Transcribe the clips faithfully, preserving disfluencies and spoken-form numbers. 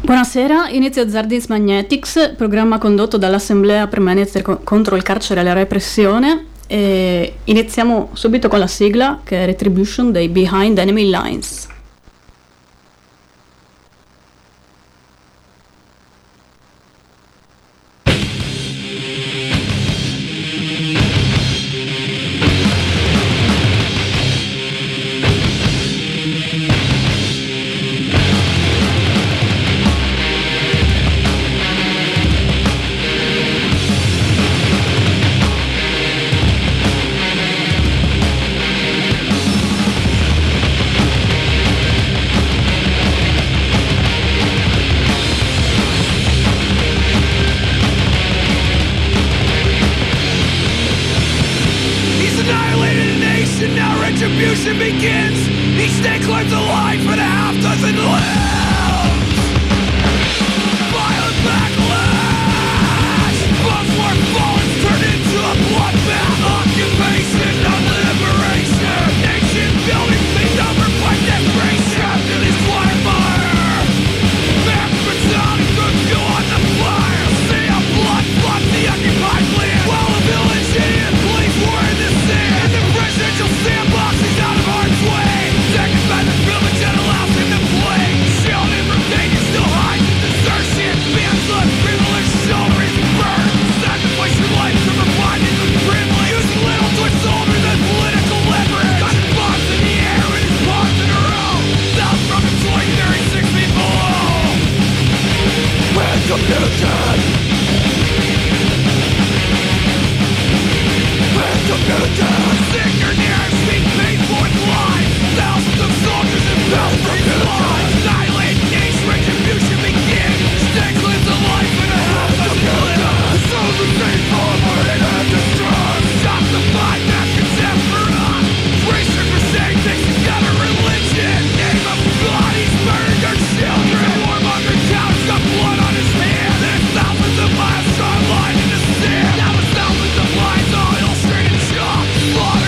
Buonasera, inizia Zardins Magnetics, programma condotto dall'Assemblea Permanente co- contro il carcere e la repressione. E iniziamo subito con la sigla, che è Retribution dei Behind Enemy Lines. Thousands of miles on line, all illustrated chalk.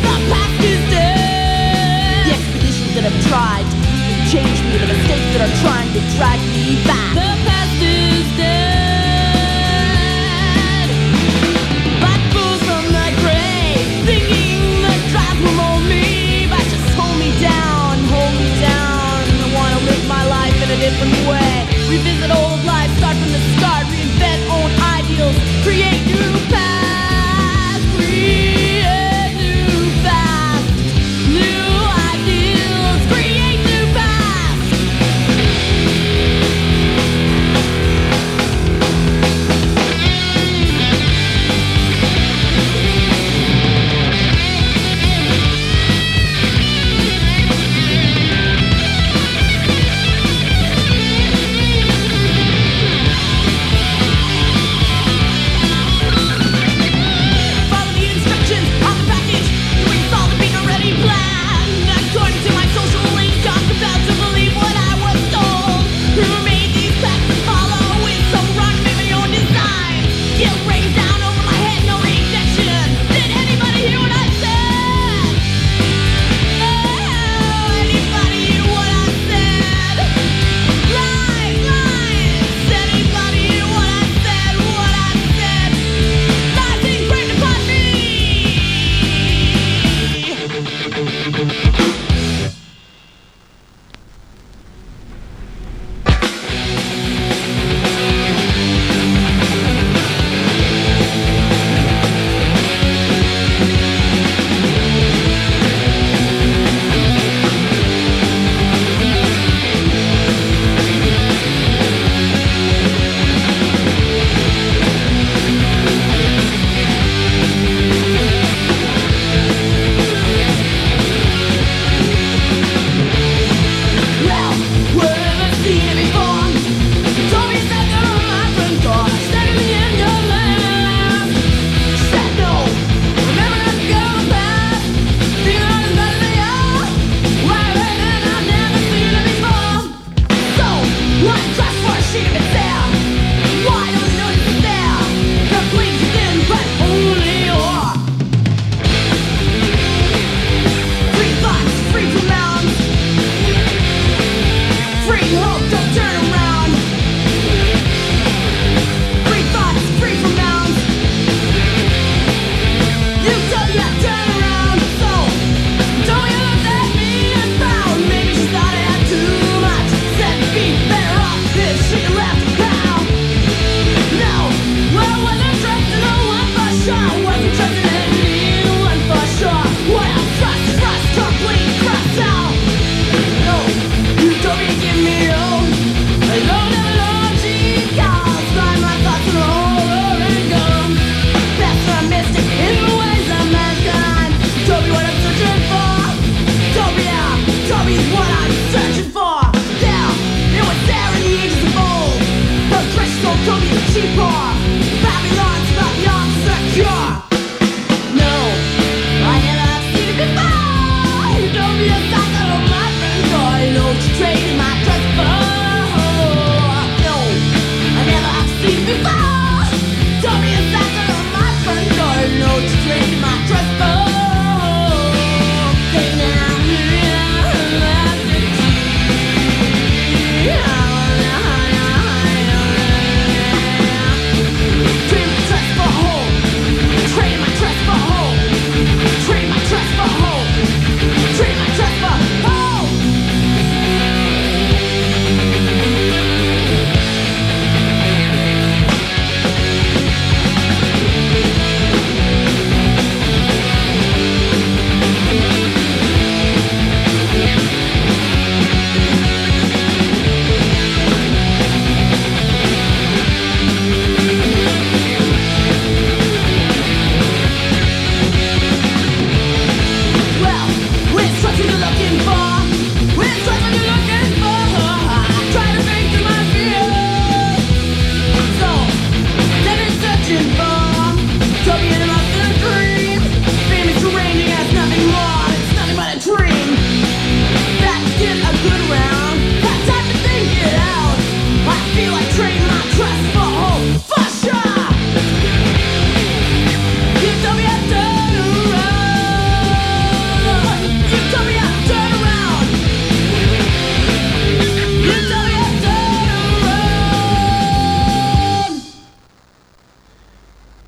The past is dead. The expeditions that have tried to even change me, the mistakes that are trying to drag me back. The past is dead. Like fools from the grave, thinking the drives will mold me, but just hold me down, hold me down. I wanna live my life in a different way. Revisit old life, start from the start, reinvent own ideals, create new paths, create new paths, new ideals, create new paths. Follow the instructions on the package, doing all the being already planned. According to my social link, I'm compelled to believe what I was told. Who made these packs to follow with some run, made my own design. Guilt rains down over my head, no rejection. Did anybody hear what I said? Oh, anybody hear what I said? Lies, lies. Anybody hear what I said? What I said? Lies being framed upon me.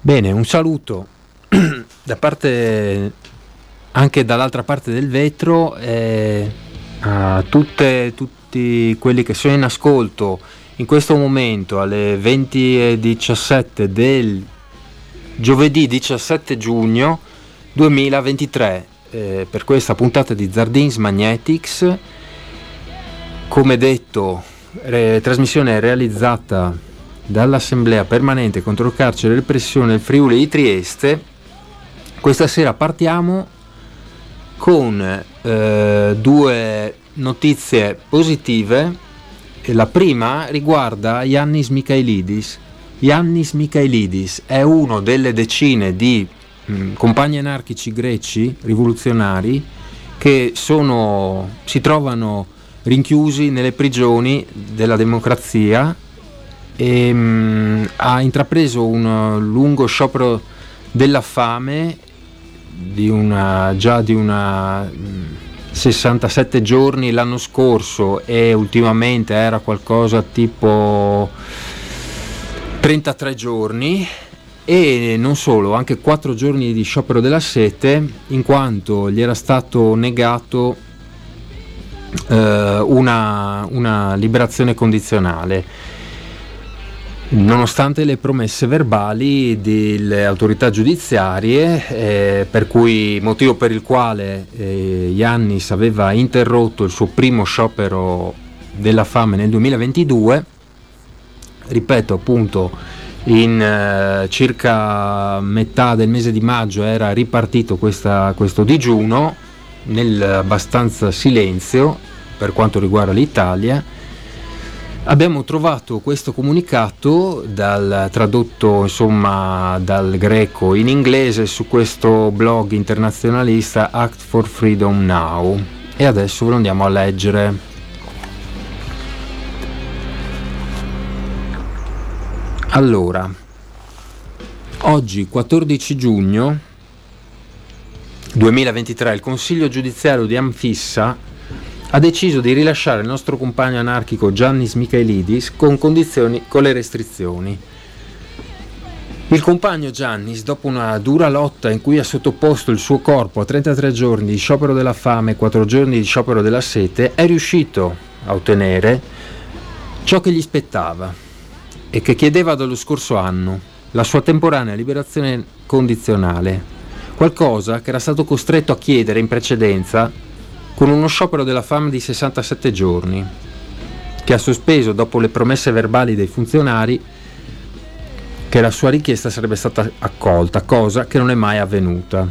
Bene, un saluto da parte, anche dall'altra parte del vetro, eh, a tutte, tutti quelli che sono in ascolto in questo momento alle venti e diciassette del giovedì diciassette giugno duemilaventitré, eh, per questa puntata di Zardins Magnetics. Come detto, re, trasmissione realizzata dall'Assemblea Permanente contro il Carcere e la Repressione del Friuli di Trieste. Questa sera partiamo con eh, due notizie positive. La prima riguarda Yannis Michailidis. Yannis Michailidis è uno delle decine di mh, compagni anarchici greci rivoluzionari che sono, si trovano rinchiusi nelle prigioni della democrazia e mh, ha intrapreso un lungo sciopero della fame di una, già di una mh, sessantasette giorni l'anno scorso, e ultimamente era qualcosa tipo trentatré giorni, e non solo, anche quattro giorni di sciopero della sete, in quanto gli era stato negato eh, una, una liberazione condizionale, nonostante le promesse verbali delle autorità giudiziarie, eh, per cui motivo per il quale eh, Yannis aveva interrotto il suo primo sciopero della fame nel duemilaventidue. Ripeto, appunto, in eh, circa metà del mese di maggio era ripartito questa, questo digiuno nel abbastanza silenzio per quanto riguarda l'Italia. Abbiamo trovato questo comunicato dal, tradotto insomma dal greco in inglese su questo blog internazionalista Act for Freedom Now, e adesso ve lo andiamo a leggere. Allora, oggi quattordici giugno duemilaventitré il Consiglio giudiziario di Amfissa ha deciso di rilasciare il nostro compagno anarchico Yannis Michailidis con condizioni, con le restrizioni. Il compagno Yannis, dopo una dura lotta in cui ha sottoposto il suo corpo a trentatré giorni di sciopero della fame e quattro giorni di sciopero della sete, è riuscito a ottenere ciò che gli spettava e che chiedeva dallo scorso anno: la sua temporanea liberazione condizionale, qualcosa che era stato costretto a chiedere in precedenza con uno sciopero della fame di sessantasette giorni, che ha sospeso dopo le promesse verbali dei funzionari che la sua richiesta sarebbe stata accolta, cosa che non è mai avvenuta.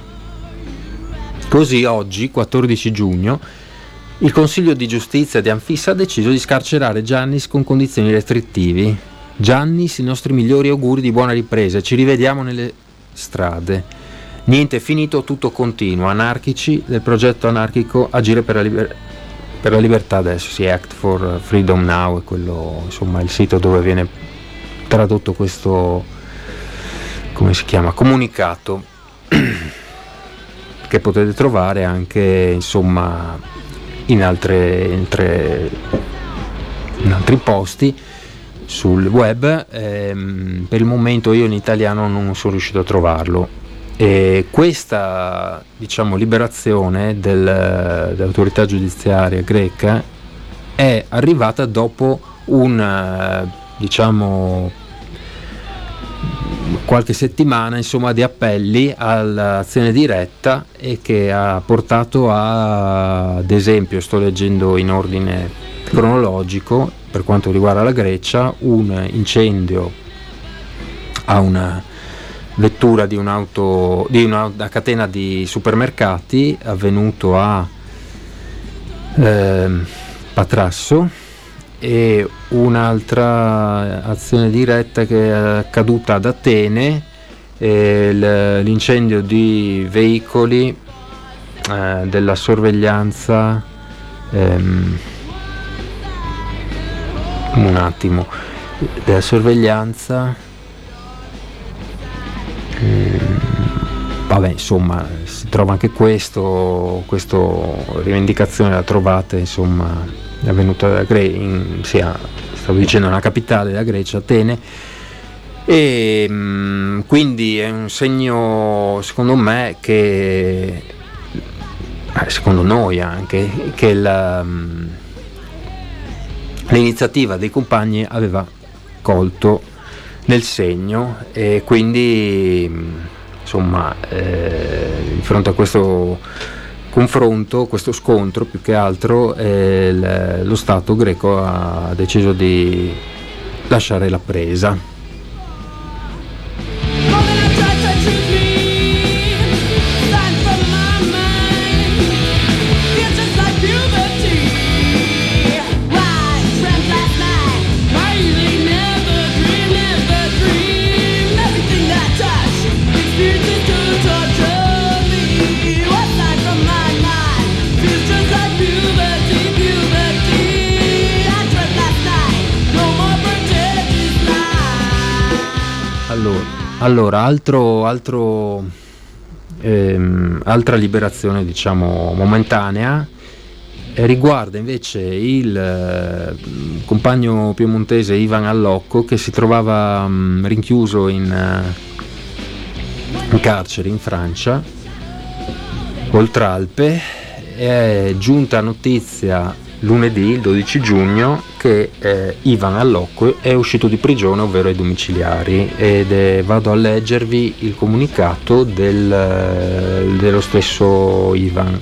Così oggi, quattordici giugno, il Consiglio di Giustizia di Amfissa ha deciso di scarcerare Yannis con condizioni restrittivi. Yannis, i nostri migliori auguri di buona ripresa, ci rivediamo nelle strade. Niente è finito, tutto continua. Anarchici del progetto anarchico Agire per la, liber- per la libertà adesso, sì, Act for Freedom Now è quello, insomma, il sito dove viene tradotto questo, come si chiama, comunicato, che potete trovare anche, insomma, in altre, in altre in altri posti sul web. Ehm, per il momento io in italiano non sono riuscito a trovarlo. E questa, diciamo, liberazione del, dell'autorità giudiziaria greca è arrivata dopo un, diciamo, qualche settimana, insomma, di appelli all'azione diretta, e che ha portato a, ad esempio, sto leggendo in ordine cronologico, per quanto riguarda la Grecia, un incendio a una vettura di un'auto, di una, una catena di supermercati avvenuto a eh, Patrasso, e un'altra azione diretta che è accaduta ad Atene, eh, l'incendio di veicoli eh, della sorveglianza ehm, un attimo della sorveglianza vabbè, insomma, si trova anche questo, questo rivendicazione la trovate, insomma, è avvenuta da Gre- in, sia, stavo dicendo, nella capitale della Grecia, Atene, E mh, quindi è un segno, secondo me, che eh, secondo noi anche, che la, mh, l'iniziativa dei compagni aveva colto nel segno, e quindi mh, insomma eh, di fronte a questo confronto, questo scontro più che altro, eh, l- lo Stato greco ha deciso di lasciare la presa. Allora, allora altro, altro, ehm, altra liberazione, diciamo, momentanea, eh, riguarda invece il eh, compagno piemontese Ivan Allocco, che si trovava mh, rinchiuso in, uh, in carcere in Francia, Oltralpe. È giunta notizia lunedì, il dodici giugno, che eh, Ivan Allocco è uscito di prigione, ovvero ai domiciliari, ed è, vado a leggervi il comunicato del, dello stesso Ivan.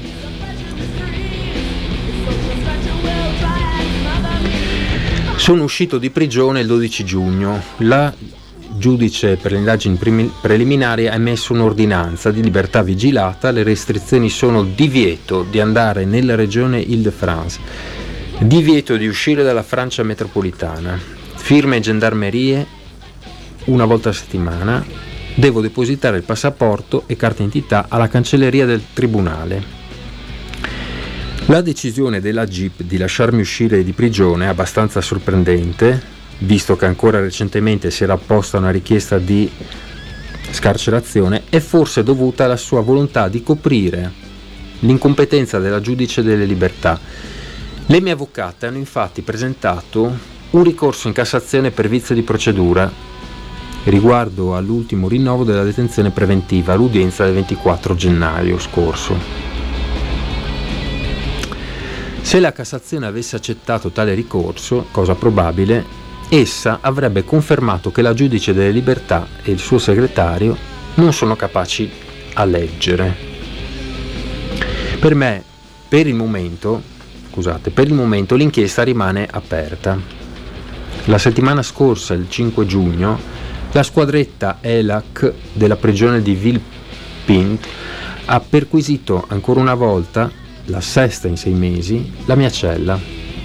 Sono uscito di prigione il dodici giugno. La giudice per le indagini primi- preliminari ha emesso un'ordinanza di libertà vigilata. Le restrizioni sono divieto di andare nella regione Île-de-France, divieto di uscire dalla Francia metropolitana, firme e gendarmerie una volta a settimana, devo depositare il passaporto e carta d'identità alla cancelleria del tribunale. La decisione della G I P di lasciarmi uscire di prigione è abbastanza sorprendente, visto che ancora recentemente si era apposta una richiesta di scarcerazione, è forse dovuta alla sua volontà di coprire l'incompetenza della giudice delle libertà. Le mie avvocate hanno infatti presentato un ricorso in Cassazione per vizio di procedura riguardo all'ultimo rinnovo della detenzione preventiva all'udienza del ventiquattro gennaio scorso. Se la Cassazione avesse accettato tale ricorso, cosa probabile, essa avrebbe confermato che la giudice delle libertà e il suo segretario non sono capaci a leggere. Per me, per il momento, scusate, per il momento l'inchiesta rimane aperta. La settimana scorsa, il cinque giugno, la squadretta E L A C della prigione di Villepinte ha perquisito ancora una volta, la sesta in sei mesi, la mia cella.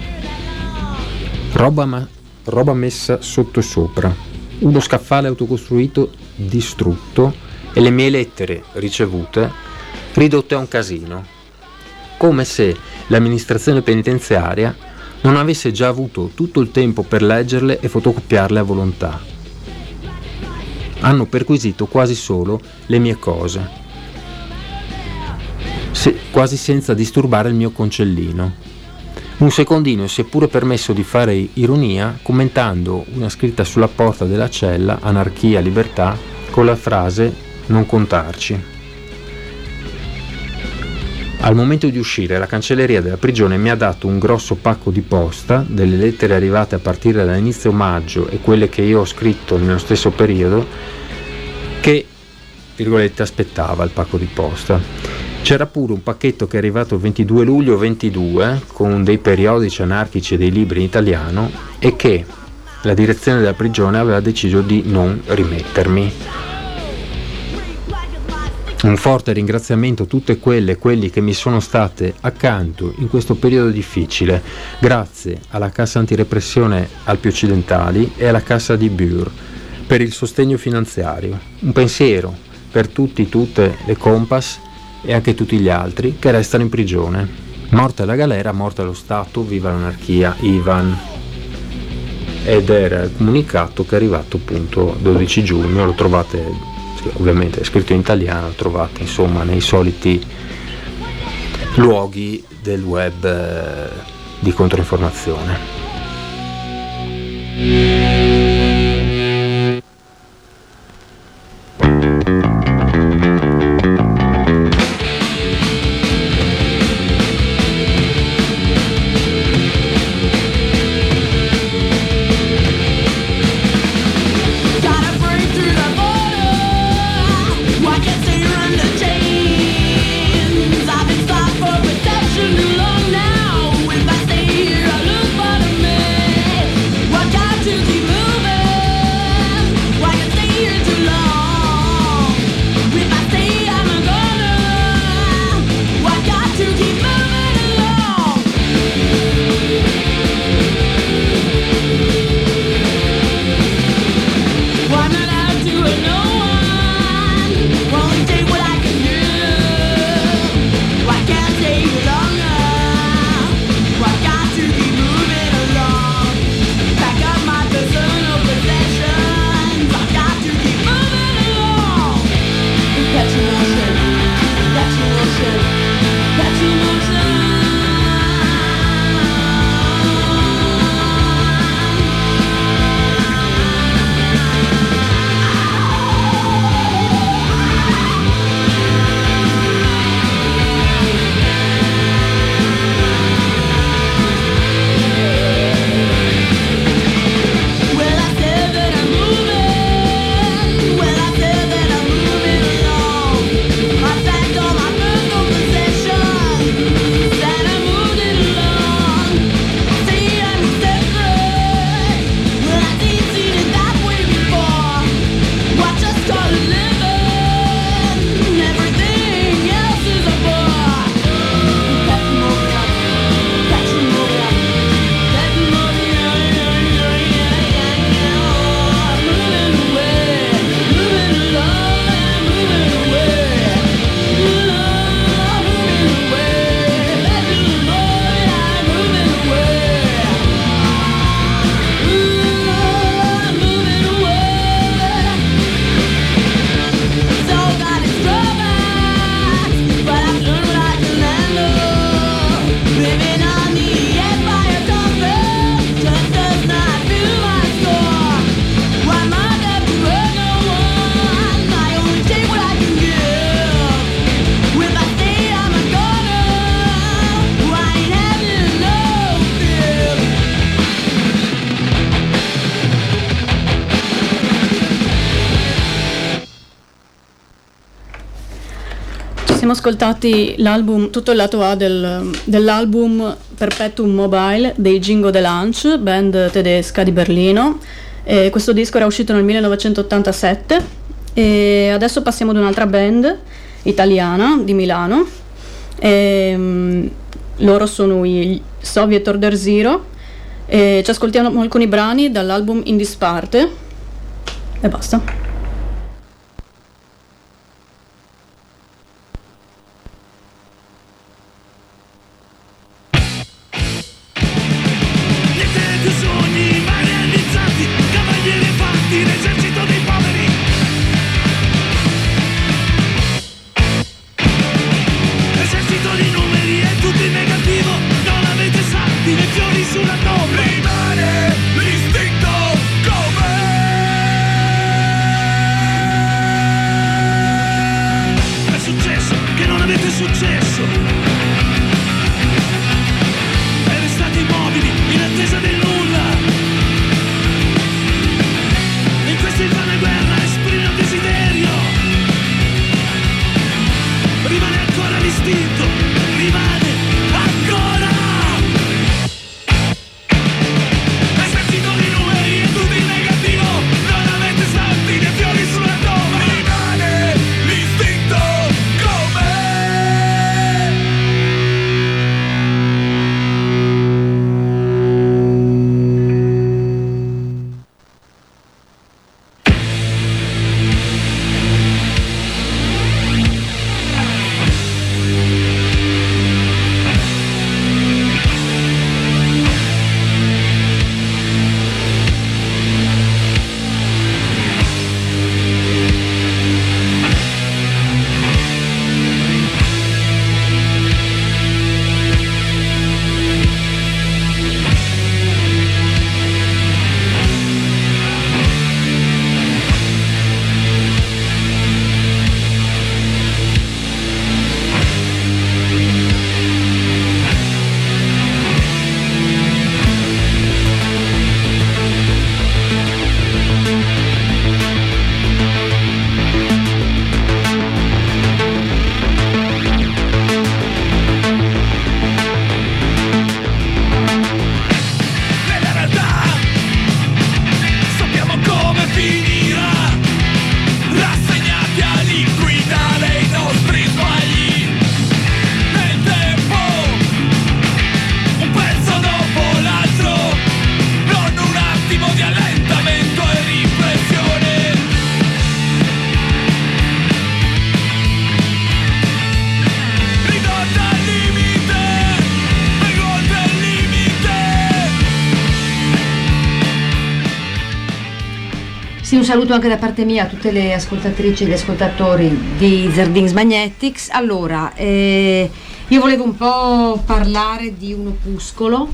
Roba ma roba messa sotto e sopra, uno scaffale autocostruito distrutto e le mie lettere ricevute ridotte a un casino, come se l'amministrazione penitenziaria non avesse già avuto tutto il tempo per leggerle e fotocopiarle a volontà. Hanno perquisito quasi solo le mie cose, se, quasi senza disturbare il mio concellino. Un secondino si è pure permesso di fare ironia commentando una scritta sulla porta della cella, anarchia, libertà, con la frase non contarci. Al momento di uscire, la cancelleria della prigione mi ha dato un grosso pacco di posta, delle lettere arrivate a partire dall'inizio maggio e quelle che io ho scritto nello stesso periodo, che, virgolette, aspettava il pacco di posta. C'era pure un pacchetto che è arrivato il ventidue luglio ventidue con dei periodici anarchici e dei libri in italiano e che la direzione della prigione aveva deciso di non rimettermi. Un forte ringraziamento a tutte quelle e quelli che mi sono state accanto in questo periodo difficile, grazie alla Cassa Antirepressione Alpi Occidentali e alla Cassa di Bure per il sostegno finanziario. Un pensiero per tutti, tutte le Compass e anche tutti gli altri che restano in prigione. Morta la galera, morta lo Stato, viva l'anarchia, Ivan. Ed era il comunicato che è arrivato appunto dodici giugno, lo trovate, ovviamente è scritto in italiano, lo trovate insomma nei soliti luoghi del web eh, di controinformazione. siamo ascoltati l'album, tutto il lato A del, dell'album Perpetuum Mobile dei Jingo de Lunch, band tedesca di Berlino. E questo disco era uscito nel millenovecentottantasette e adesso passiamo ad un'altra band italiana di Milano. E, um, loro sono i Soviet Order Zero e ci ascoltiamo alcuni brani dall'album In Disparte e basta. Sì, un saluto anche da parte mia a tutte le ascoltatrici e gli ascoltatori di Zardins Magnetics. Allora, eh, io volevo un po' parlare di un opuscolo,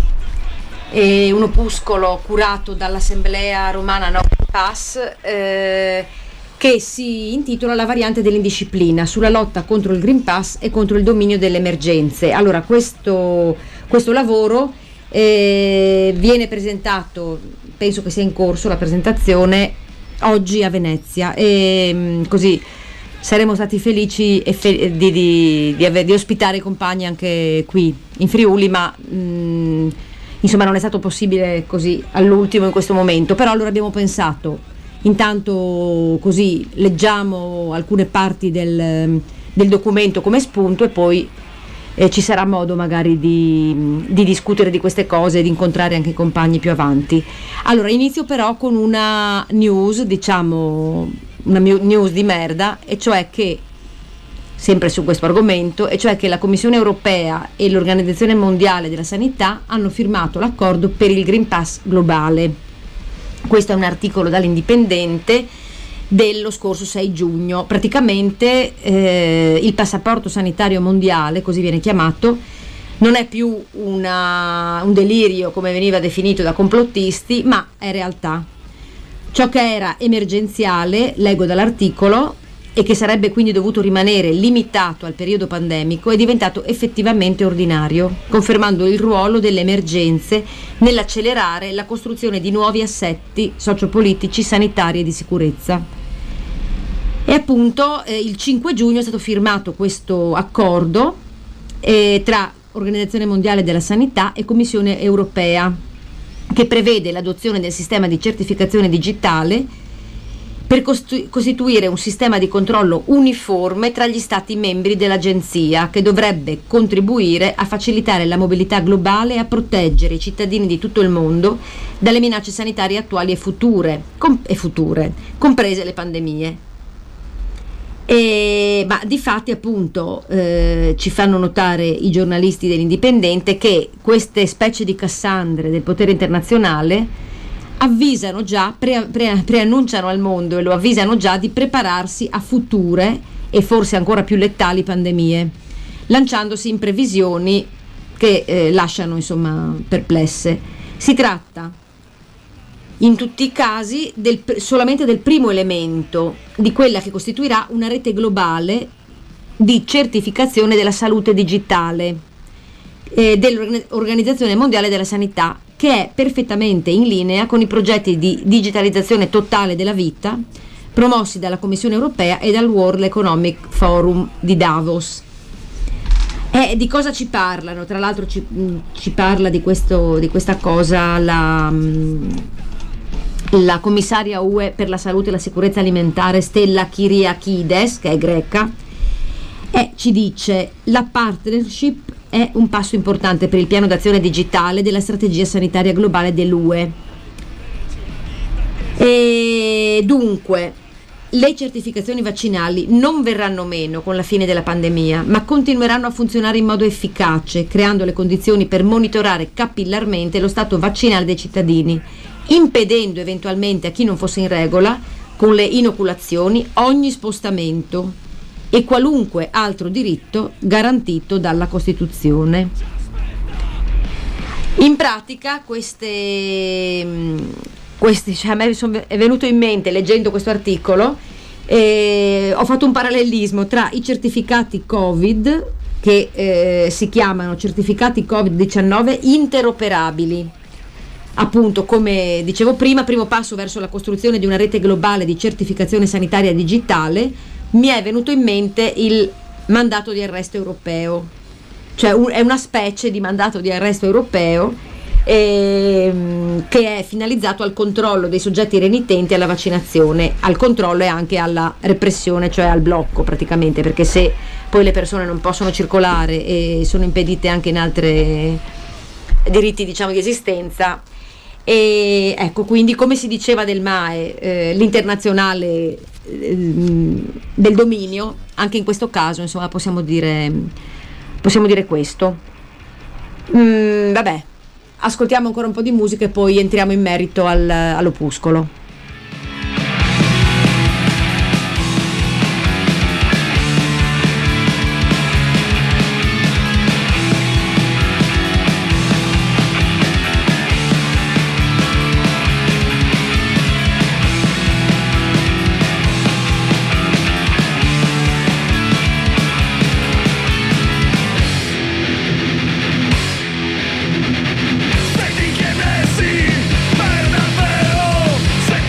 eh, un opuscolo curato dall'Assemblea Romana No Pass, eh, che si intitola La variante dell'indisciplina, sulla lotta contro il Green Pass e contro il dominio delle emergenze. Allora, questo, questo lavoro eh, viene presentato, penso che sia in corso la presentazione oggi a Venezia, e mh, così saremo stati felici e fe- di, di, di, ave- di ospitare i compagni anche qui in Friuli, ma mh, insomma non è stato possibile così all'ultimo in questo momento. Però allora abbiamo pensato, intanto così leggiamo alcune parti del, del documento come spunto e poi eh, ci sarà modo magari di, di discutere di queste cose e di incontrare anche i compagni più avanti. Allora inizio però con una news, diciamo una news di merda, e cioè che, sempre su questo argomento, e cioè che la Commissione Europea e l'Organizzazione Mondiale della Sanità hanno firmato l'accordo per il Green Pass globale. Questo è un articolo dall'Indipendente dello scorso sei giugno. Praticamente eh, il passaporto sanitario mondiale, così viene chiamato, non è più una, un delirio come veniva definito da complottisti, ma è realtà. Ciò che era emergenziale, leggo dall'articolo, e che sarebbe quindi dovuto rimanere limitato al periodo pandemico, è diventato effettivamente ordinario, confermando il ruolo delle emergenze nell'accelerare la costruzione di nuovi assetti sociopolitici, sanitari e di sicurezza. E appunto eh, il cinque giugno è stato firmato questo accordo eh, tra Organizzazione Mondiale della Sanità e Commissione Europea, che prevede l'adozione del sistema di certificazione digitale per costu- costituire un sistema di controllo uniforme tra gli Stati membri dell'Agenzia, che dovrebbe contribuire a facilitare la mobilità globale e a proteggere i cittadini di tutto il mondo dalle minacce sanitarie attuali e future, com- e future comprese le pandemie. E, ma di fatti appunto eh, ci fanno notare i giornalisti dell'Indipendente che queste specie di Cassandre del potere internazionale avvisano già, pre, pre, preannunciano al mondo e lo avvisano già di prepararsi a future e forse ancora più letali pandemie, lanciandosi in previsioni che eh, lasciano insomma perplesse. Si tratta in tutti i casi del, solamente del primo elemento di quella che costituirà una rete globale di certificazione della salute digitale eh, dell'Organizzazione Mondiale della Sanità, che è perfettamente in linea con i progetti di digitalizzazione totale della vita promossi dalla Commissione Europea e dal World Economic Forum di Davos. E di cosa ci parlano? Tra l'altro ci, ci parla di, questo, di questa cosa la... la commissaria U E per la salute e la sicurezza alimentare Stella Kyriakides, che è greca, e ci dice: la partnership è un passo importante per il piano d'azione digitale della strategia sanitaria globale dell'U E. E dunque le certificazioni vaccinali non verranno meno con la fine della pandemia, ma continueranno a funzionare in modo efficace, creando le condizioni per monitorare capillarmente lo stato vaccinale dei cittadini, impedendo eventualmente a chi non fosse in regola con le inoculazioni ogni spostamento e qualunque altro diritto garantito dalla Costituzione. In pratica queste, queste cioè a me è venuto in mente leggendo questo articolo, eh, ho fatto un parallelismo tra i certificati Covid che eh, si chiamano certificati covid diciannove interoperabili. Appunto, come dicevo prima, primo passo verso la costruzione di una rete globale di certificazione sanitaria digitale, mi è venuto in mente il mandato di arresto europeo, cioè un, è una specie di mandato di arresto europeo ehm, che è finalizzato al controllo dei soggetti renitenti alla vaccinazione, al controllo e anche alla repressione, cioè al blocco praticamente, perché se poi le persone non possono circolare e sono impedite anche in altri diritti, diciamo, di esistenza. E ecco, quindi, come si diceva del M A E, eh, l'internazionale eh, del dominio, anche in questo caso insomma possiamo dire possiamo dire questo. Mm, vabbè, ascoltiamo ancora un po' di musica e poi entriamo in merito al, all'opuscolo. Per davvero, se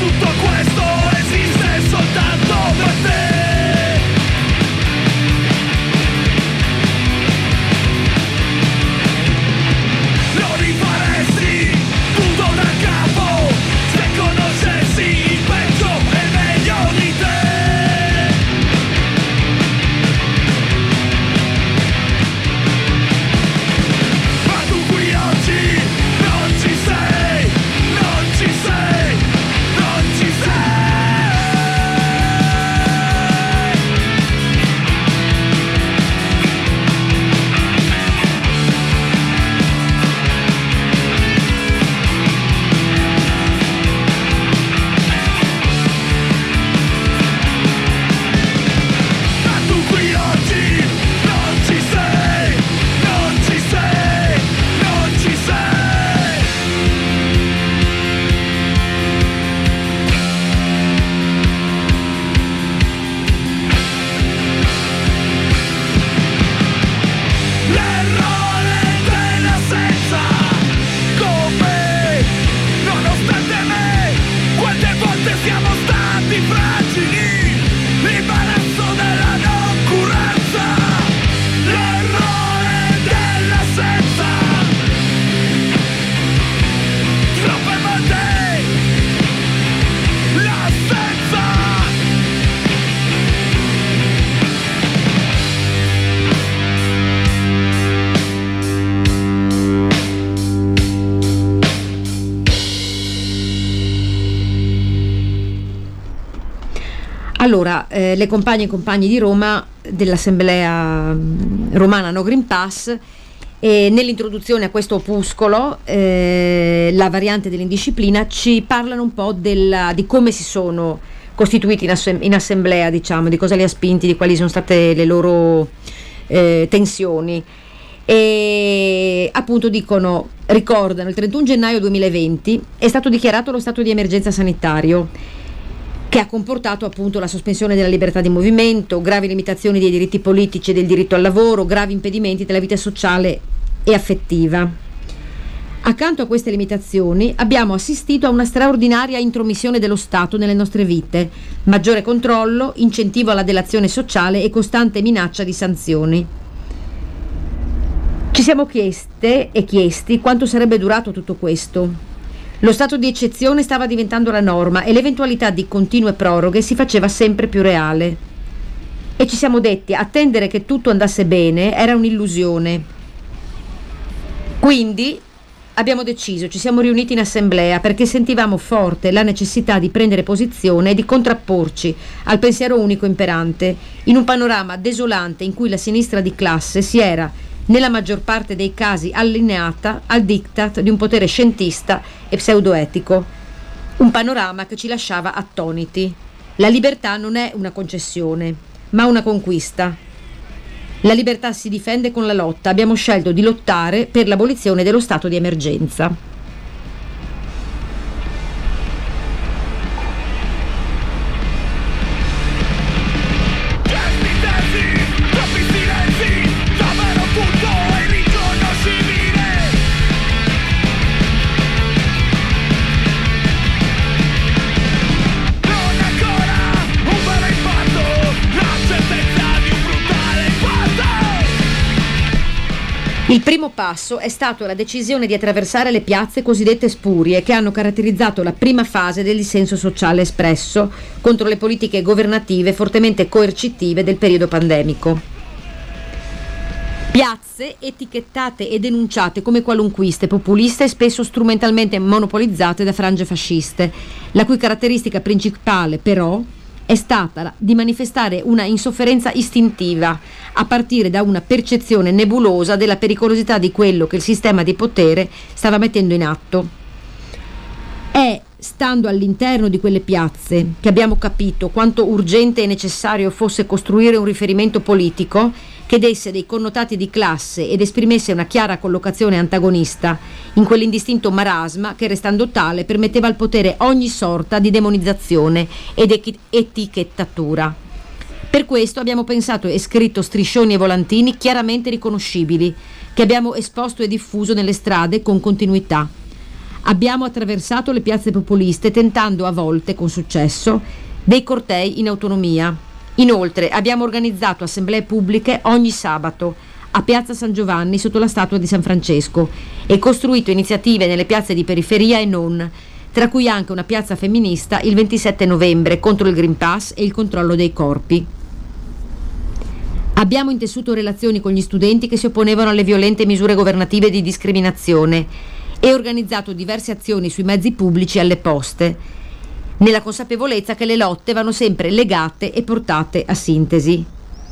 Allora, eh, le compagne e compagni di Roma dell'Assemblea mh, Romana No Green Pass, e nell'introduzione a questo opuscolo, eh, la variante dell'indisciplina, ci parlano un po' della, di come si sono costituiti in, ass- in assemblea, diciamo, di cosa li ha spinti, di quali sono state le loro eh, tensioni. E appunto dicono, ricordano, il trentuno gennaio duemilaventi è stato dichiarato lo stato di emergenza sanitario, che ha comportato appunto la sospensione della libertà di movimento, gravi limitazioni dei diritti politici e del diritto al lavoro, gravi impedimenti della vita sociale e affettiva. Accanto a queste limitazioni abbiamo assistito a una straordinaria intromissione dello Stato nelle nostre vite, maggiore controllo, incentivo alla delazione sociale e costante minaccia di sanzioni. Ci siamo chieste e chiesti quanto sarebbe durato tutto questo. Lo stato di eccezione stava diventando la norma e l'eventualità di continue proroghe si faceva sempre più reale. E ci siamo detti, attendere che tutto andasse bene era un'illusione. Quindi abbiamo deciso, ci siamo riuniti in assemblea perché sentivamo forte la necessità di prendere posizione e di contrapporci al pensiero unico imperante, in un panorama desolante in cui la sinistra di classe si era nella maggior parte dei casi allineata al diktat di un potere scientista e pseudoetico. Un panorama che ci lasciava attoniti. La libertà non è una concessione, ma una conquista. La libertà si difende con la lotta. Abbiamo scelto di lottare per l'abolizione dello stato di emergenza. Il primo passo è stato la decisione di attraversare le piazze cosiddette spurie che hanno caratterizzato la prima fase del dissenso sociale espresso contro le politiche governative fortemente coercitive del periodo pandemico. Piazze etichettate e denunciate come qualunquiste, populiste e spesso strumentalmente monopolizzate da frange fasciste, la cui caratteristica principale però è stata di manifestare una insofferenza istintiva a partire da una percezione nebulosa della pericolosità di quello che il sistema di potere stava mettendo in atto. È stando all'interno di quelle piazze che abbiamo capito quanto urgente e necessario fosse costruire un riferimento politico che desse dei connotati di classe ed esprimesse una chiara collocazione antagonista in quell'indistinto marasma che, restando tale, permetteva al potere ogni sorta di demonizzazione ed eti- etichettatura. Per questo abbiamo pensato e scritto striscioni e volantini chiaramente riconoscibili, che abbiamo esposto e diffuso nelle strade con continuità. Abbiamo attraversato le piazze populiste tentando a volte, con successo, dei cortei in autonomia. Inoltre abbiamo organizzato assemblee pubbliche ogni sabato a Piazza San Giovanni sotto la statua di San Francesco e costruito iniziative nelle piazze di periferia e non, tra cui anche una piazza femminista il ventisette novembre contro il Green Pass e il controllo dei corpi. Abbiamo intessuto relazioni con gli studenti che si opponevano alle violente misure governative di discriminazione e organizzato diverse azioni sui mezzi pubblici e alle poste, nella consapevolezza che le lotte vanno sempre legate e portate a sintesi.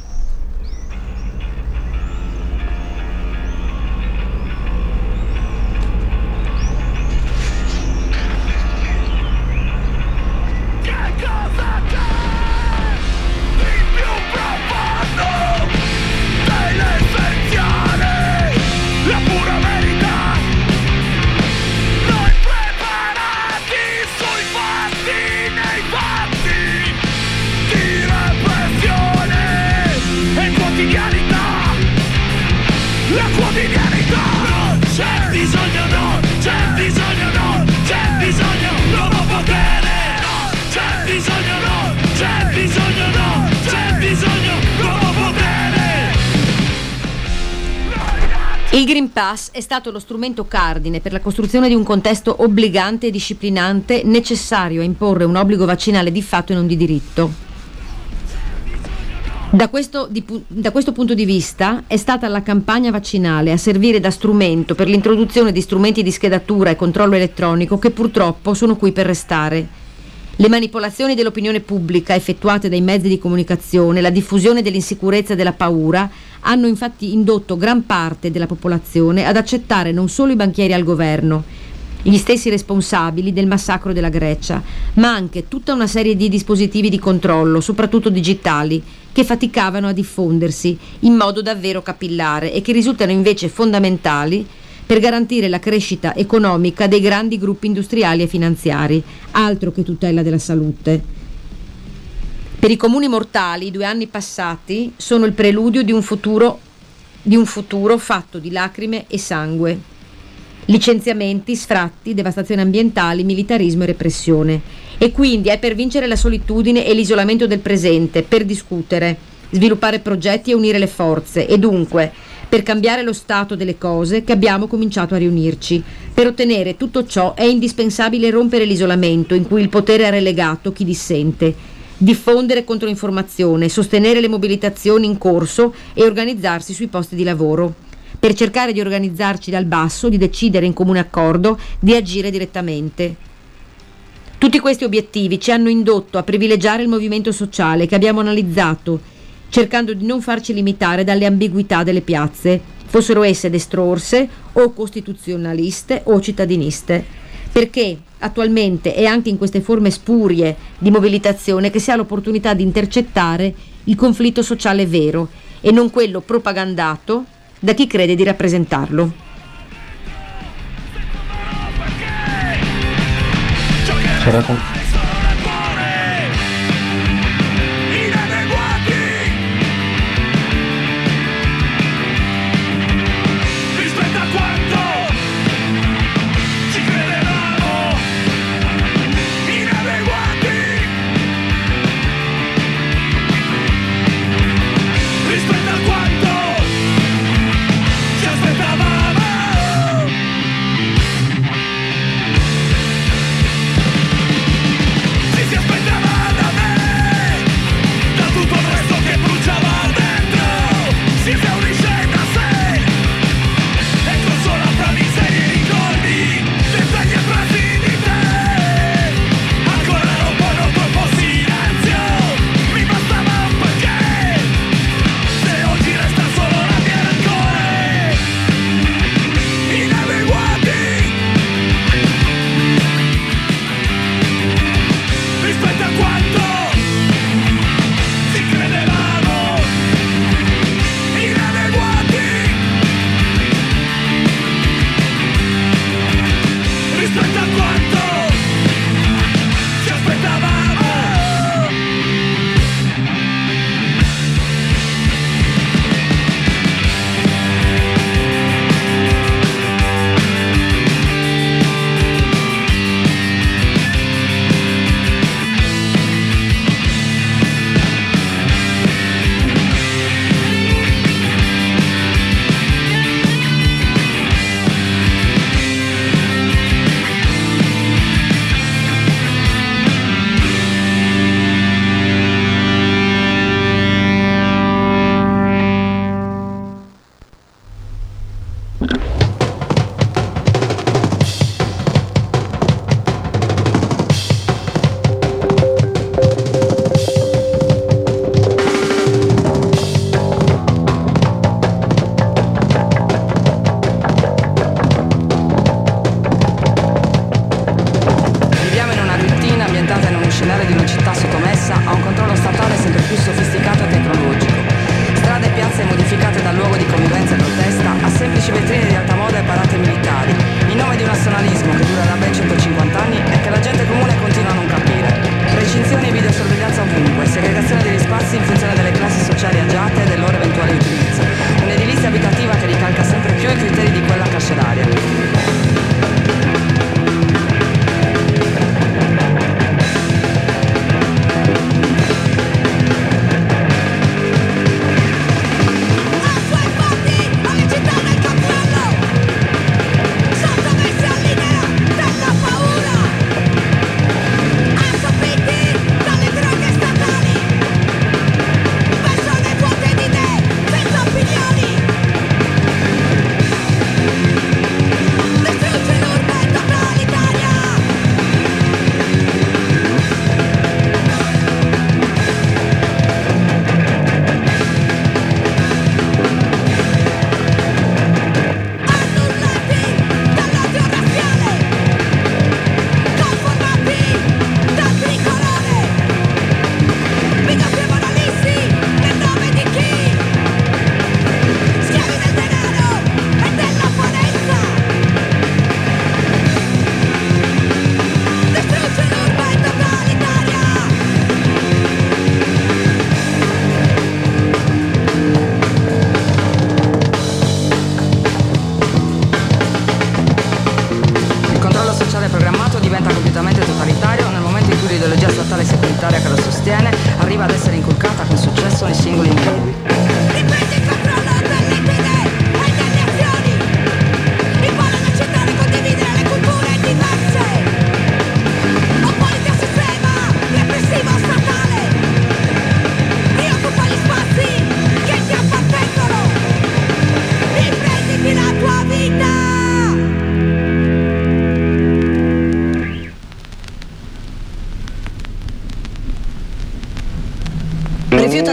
Il Green Pass è stato lo strumento cardine per la costruzione di un contesto obbligante e disciplinante necessario a imporre un obbligo vaccinale di fatto e non di diritto. Da questo, di, da questo punto di vista è stata la campagna vaccinale a servire da strumento per l'introduzione di strumenti di schedatura e controllo elettronico che purtroppo sono qui per restare. Le manipolazioni dell'opinione pubblica effettuate dai mezzi di comunicazione, la diffusione dell'insicurezza e della paura hanno infatti indotto gran parte della popolazione ad accettare non solo i banchieri al governo, gli stessi responsabili del massacro della Grecia, ma anche tutta una serie di dispositivi di controllo, soprattutto digitali, che faticavano a diffondersi in modo davvero capillare e che risultano invece fondamentali per garantire la crescita economica dei grandi gruppi industriali e finanziari, altro che tutela della salute. Per i comuni mortali i due anni passati sono il preludio di un futuro, di un futuro fatto di lacrime e sangue. Licenziamenti, sfratti, devastazioni ambientali, militarismo e repressione. E quindi è per vincere la solitudine e l'isolamento del presente, per discutere, sviluppare progetti e unire le forze, e dunque per cambiare lo stato delle cose che abbiamo cominciato a riunirci. Per ottenere tutto ciò è indispensabile rompere l'isolamento in cui il potere ha relegato chi dissente, diffondere controinformazione, sostenere le mobilitazioni in corso e organizzarsi sui posti di lavoro, per cercare di organizzarci dal basso, di decidere in comune accordo, di agire direttamente. Tutti questi obiettivi ci hanno indotto a privilegiare il movimento sociale che abbiamo analizzato, cercando di non farci limitare dalle ambiguità delle piazze, fossero esse destrorse o costituzionaliste o cittadiniste, perché attualmente è anche in queste forme spurie di mobilitazione che si ha l'opportunità di intercettare il conflitto sociale vero e non quello propagandato da chi crede di rappresentarlo. C'era con...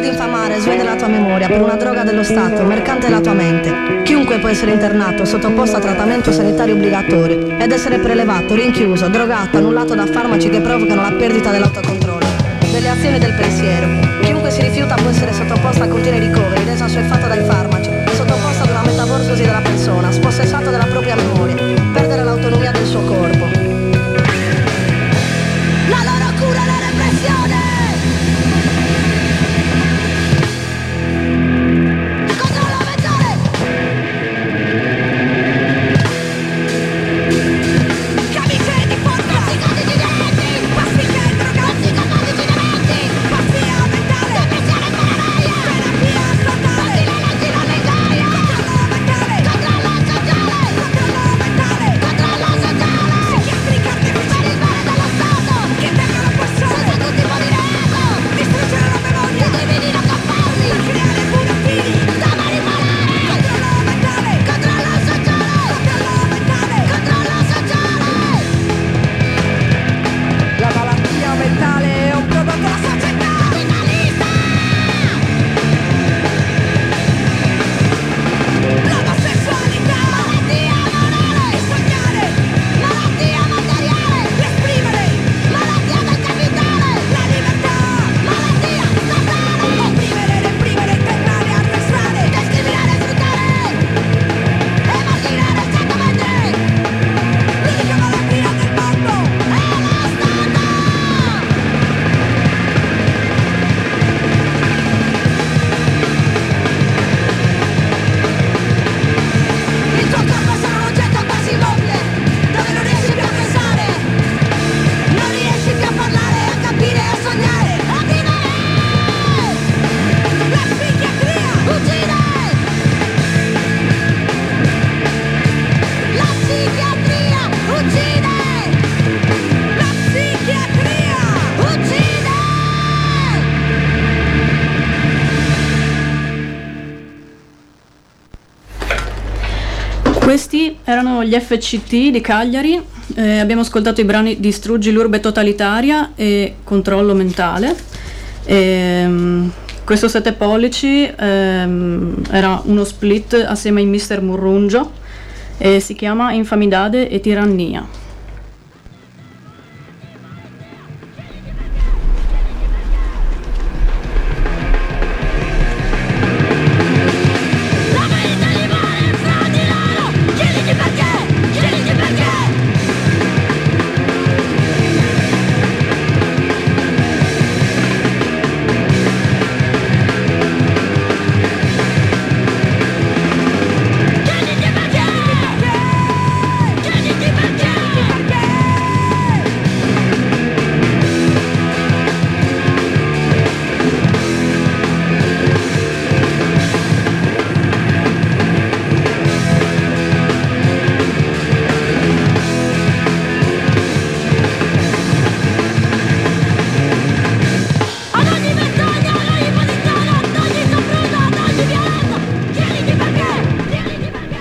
ad infamare, svende la tua memoria per una droga dello Stato, mercante della tua mente. Chiunque può essere internato, sottoposto a trattamento sanitario obbligatorio ed essere prelevato, rinchiuso, drogato, annullato da farmaci che provocano la perdita dell'autocontrollo, delle azioni del pensiero. Chiunque si rifiuta può essere sottoposto a continui ricoveri, reso assuefatto dai farmaci, sottoposto ad una metamorfosi della persona, spossessato della propria memoria, perdere l'autonomia del suo corpo. La loro cura è la repressione! Controllo mentale! Camicie di forza! Tossicodici diamenti! Pasticche e drogati! Tossicodici diamenti! Pazzia mentale! Depressione e paranoia! Terapia statale! Leggi non leggoria! Controllo mentale! Controllo sociale! Controllo mentale! Controllo sociale! Psichiatrica artificiale! Per il bene dello Stato! Che tengono persone! Senza alcun tipo di reato! Distruggere la memoria! I divini non comparli! Per creare burattini! Da manipolare! Controllo mentale! Controllo sociale! Controllo mentale! Controllo sociale! La malattia mentale è un prodotto della società! Capitalista! L'omosessualità! Malattia morale! Il sognare! Malattia materiale! L'esprimere! Malattia del capitale! La libertà! Malattia statale! Opprimere, reprimere, internare, arrestare! Discriminare, sfruttare! Emarginare, sottomettere! L'unica malattia del mondo è lo Stato! Il tuo corpo è solo un oggetto quasi immobile, dove non riesci più a pensare, non riesci più a parlare, a capire, a sognare, a vivere! La psichiatria uccide! La psichiatria uccide! La psichiatria uccide! Questi erano gli F C T di Cagliari. Eh, abbiamo ascoltato i brani Distruggi l'urbe totalitaria e Controllo mentale. Ehm, questo sette pollici ehm, era uno split assieme ai mister Murrungio e si chiama Infamidade e Tirannia. La verità li vuole fra di loro! Chiediti perché! Chiediti perché! Chiediti perché! Chiediti perché! Ad ogni vergogna, ad ogni posizione, ad ogni sopruso, ad ogni violenza! Chiediti perché! Chiediti perché!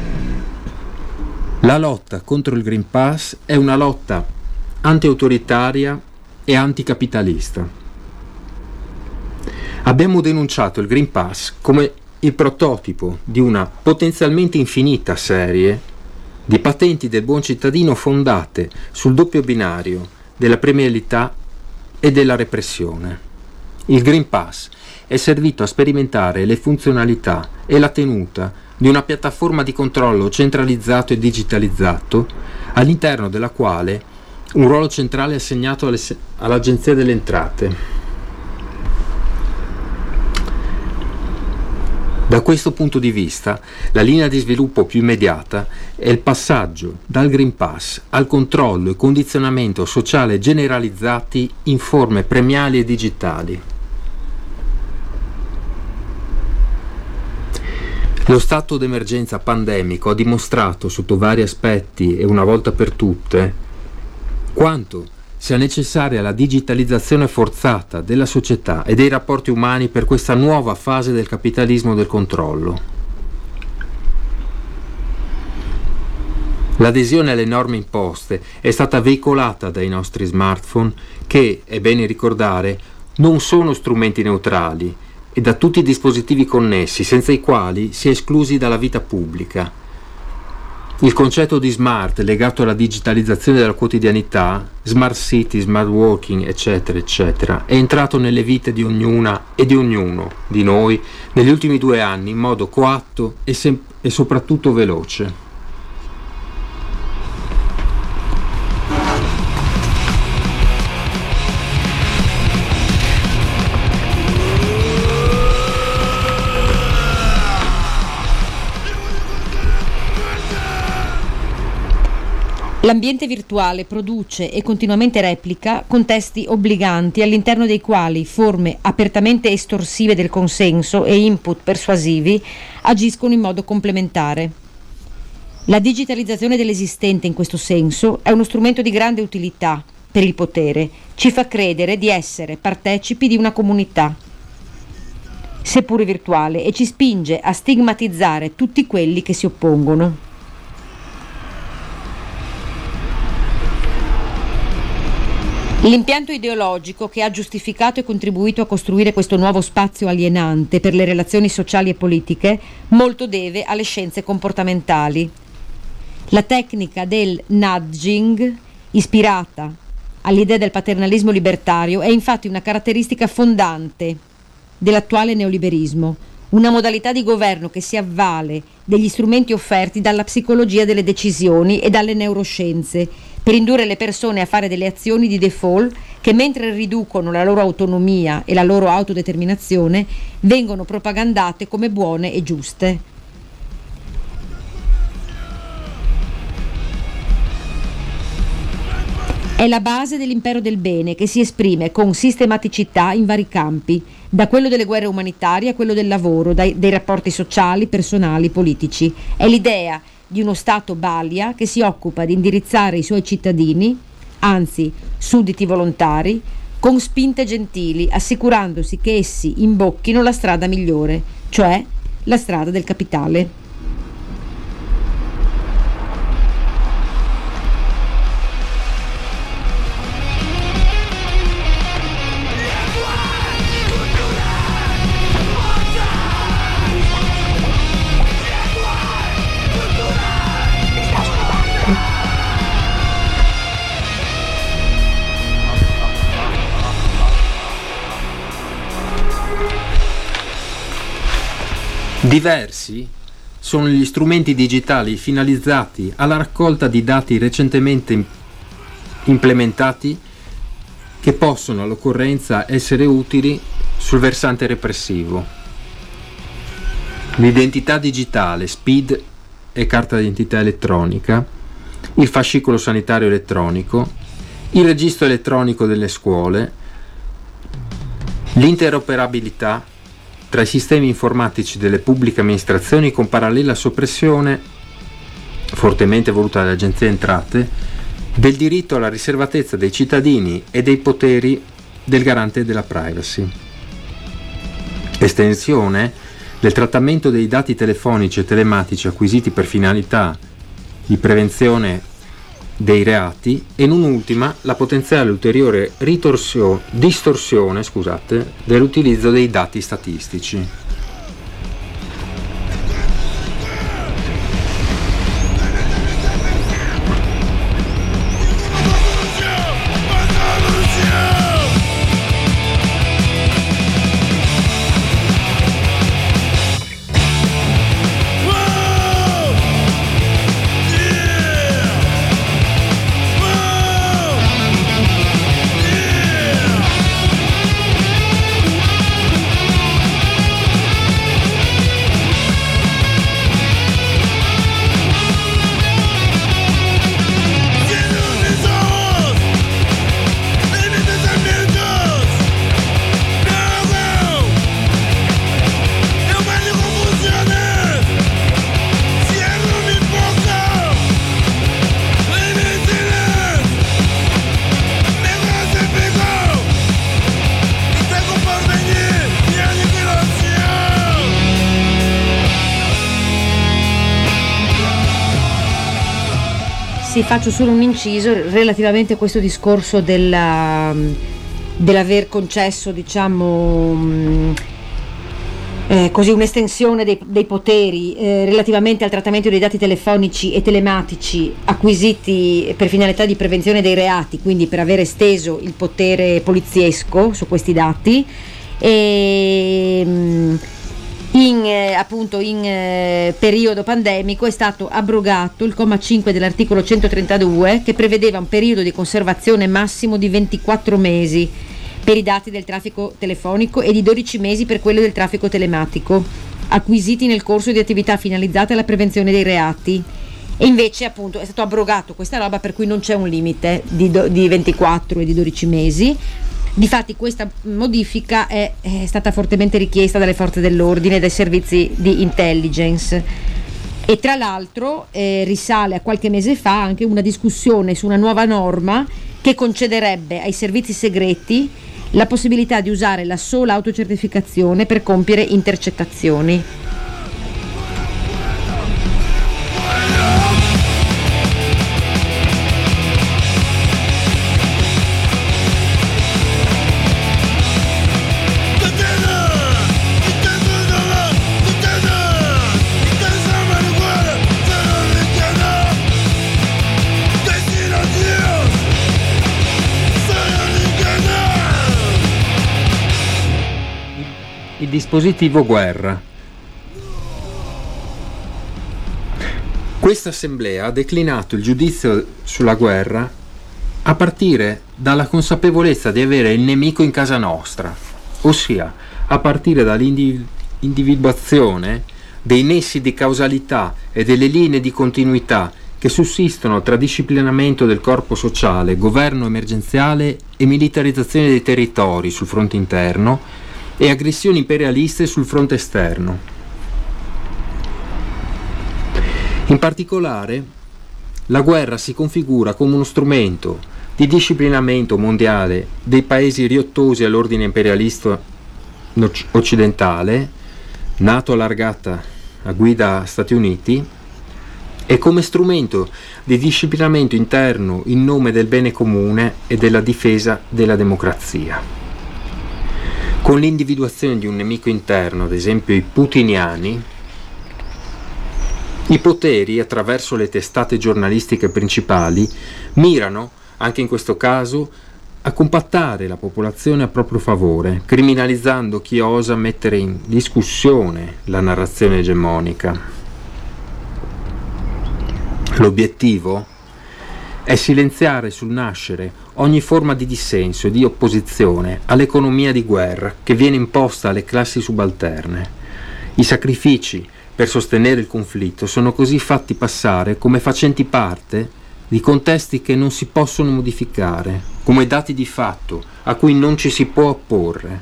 La lotta contro il Green Pass è una lotta anti-autoritaria e anticapitalista. Abbiamo denunciato il Green Pass come il prototipo di una potenzialmente infinita serie di patenti del buon cittadino fondate sul doppio binario della premialità e della repressione. Il Green Pass è servito a sperimentare le funzionalità e la tenuta di una piattaforma di controllo centralizzato e digitalizzato, all'interno della quale un ruolo centrale è assegnato alle, all'Agenzia delle Entrate. Da questo punto di vista, la linea di sviluppo più immediata è il passaggio dal Green Pass al controllo e condizionamento sociale generalizzati in forme premiali e digitali. Lo stato d'emergenza pandemico ha dimostrato sotto vari aspetti e una volta per tutte quanto sia necessaria la digitalizzazione forzata della società e dei rapporti umani per questa nuova fase del capitalismo del controllo. L'adesione alle norme imposte è stata veicolata dai nostri smartphone che, è bene ricordare, non sono strumenti neutrali, e da tutti i dispositivi connessi, senza i quali si è esclusi dalla vita pubblica. Il concetto di smart legato alla digitalizzazione della quotidianità, smart city, smart working, eccetera, eccetera, è entrato nelle vite di ognuna e di ognuno di noi negli ultimi due anni in modo coatto e, sem- e soprattutto veloce. L'ambiente virtuale produce e continuamente replica contesti obbliganti all'interno dei quali forme apertamente estorsive del consenso e input persuasivi agiscono in modo complementare. La digitalizzazione dell'esistente in questo senso è uno strumento di grande utilità per il potere, ci fa credere di essere partecipi di una comunità, seppure virtuale, e ci spinge a stigmatizzare tutti quelli che si oppongono. L'impianto ideologico che ha giustificato e contribuito a costruire questo nuovo spazio alienante per le relazioni sociali e politiche molto deve alle scienze comportamentali. La tecnica del nudging, ispirata all'idea del paternalismo libertario, è infatti una caratteristica fondante dell'attuale neoliberismo, una modalità di governo che si avvale degli strumenti offerti dalla psicologia delle decisioni e dalle neuroscienze per indurre le persone a fare delle azioni di default che, mentre riducono la loro autonomia e la loro autodeterminazione, vengono propagandate come buone e giuste. È la base dell'impero del bene che si esprime con sistematicità in vari campi, da quello delle guerre umanitarie a quello del lavoro, dai, dei rapporti sociali, personali, politici. È l'idea di uno Stato balia che si occupa di indirizzare i suoi cittadini, anzi sudditi volontari, con spinte gentili, assicurandosi che essi imbocchino la strada migliore, cioè la strada del capitale. Diversi sono gli strumenti digitali finalizzati alla raccolta di dati recentemente implementati che possono all'occorrenza essere utili sul versante repressivo. L'identità digitale, S P I D e carta d'identità elettronica, il fascicolo sanitario elettronico, il registro elettronico delle scuole, l'interoperabilità tra i sistemi informatici delle pubbliche amministrazioni con parallela soppressione, fortemente voluta dalle agenzie entrate, del diritto alla riservatezza dei cittadini e dei poteri del garante della privacy. Estensione del trattamento dei dati telefonici e telematici acquisiti per finalità di prevenzione dei reati e non ultima la potenziale ulteriore ritorsio, distorsione scusate, dell'utilizzo dei dati statistici. Sì, faccio solo un inciso relativamente a questo discorso della, dell'aver concesso, diciamo, Eh, così un'estensione dei, dei poteri eh, relativamente al trattamento dei dati telefonici e telematici acquisiti per finalità di prevenzione dei reati, quindi per aver esteso il potere poliziesco su questi dati, e in, eh, appunto in eh, periodo pandemico è stato abrogato il comma cinque dell'articolo centotrentadue, che prevedeva un periodo di conservazione massimo di ventiquattro mesi per i dati del traffico telefonico e di dodici mesi per quello del traffico telematico, acquisiti nel corso di attività finalizzate alla prevenzione dei reati. E invece appunto è stato abrogato questa roba, per cui non c'è un limite di, do, di ventiquattro e di dodici mesi. Difatti questa modifica è, è stata fortemente richiesta dalle forze dell'ordine e dai servizi di intelligence. E tra l'altro eh, risale a qualche mese fa anche una discussione su una nuova norma che concederebbe ai servizi segreti la possibilità di usare la sola autocertificazione per compiere intercettazioni. Il dispositivo guerra. Questa assemblea ha declinato il giudizio sulla guerra a partire dalla consapevolezza di avere il nemico in casa nostra, ossia a partire dall'individuazione dei nessi di causalità e delle linee di continuità che sussistono tra disciplinamento del corpo sociale, governo emergenziale e militarizzazione dei territori sul fronte interno e aggressioni imperialiste sul fronte esterno. In particolare, la guerra si configura come uno strumento di disciplinamento mondiale dei paesi riottosi all'ordine imperialista occidentale, NATO allargata a guida Stati Uniti, e come strumento di disciplinamento interno in nome del bene comune e della difesa della democrazia. Con l'individuazione di un nemico interno, ad esempio i putiniani, i poteri, attraverso le testate giornalistiche principali, mirano, anche in questo caso, a compattare la popolazione a proprio favore, criminalizzando chi osa mettere in discussione la narrazione egemonica. L'obiettivo è silenziare sul nascere ogni forma di dissenso e di opposizione all'economia di guerra che viene imposta alle classi subalterne. I sacrifici per sostenere il conflitto sono così fatti passare come facenti parte di contesti che non si possono modificare, come dati di fatto a cui non ci si può opporre.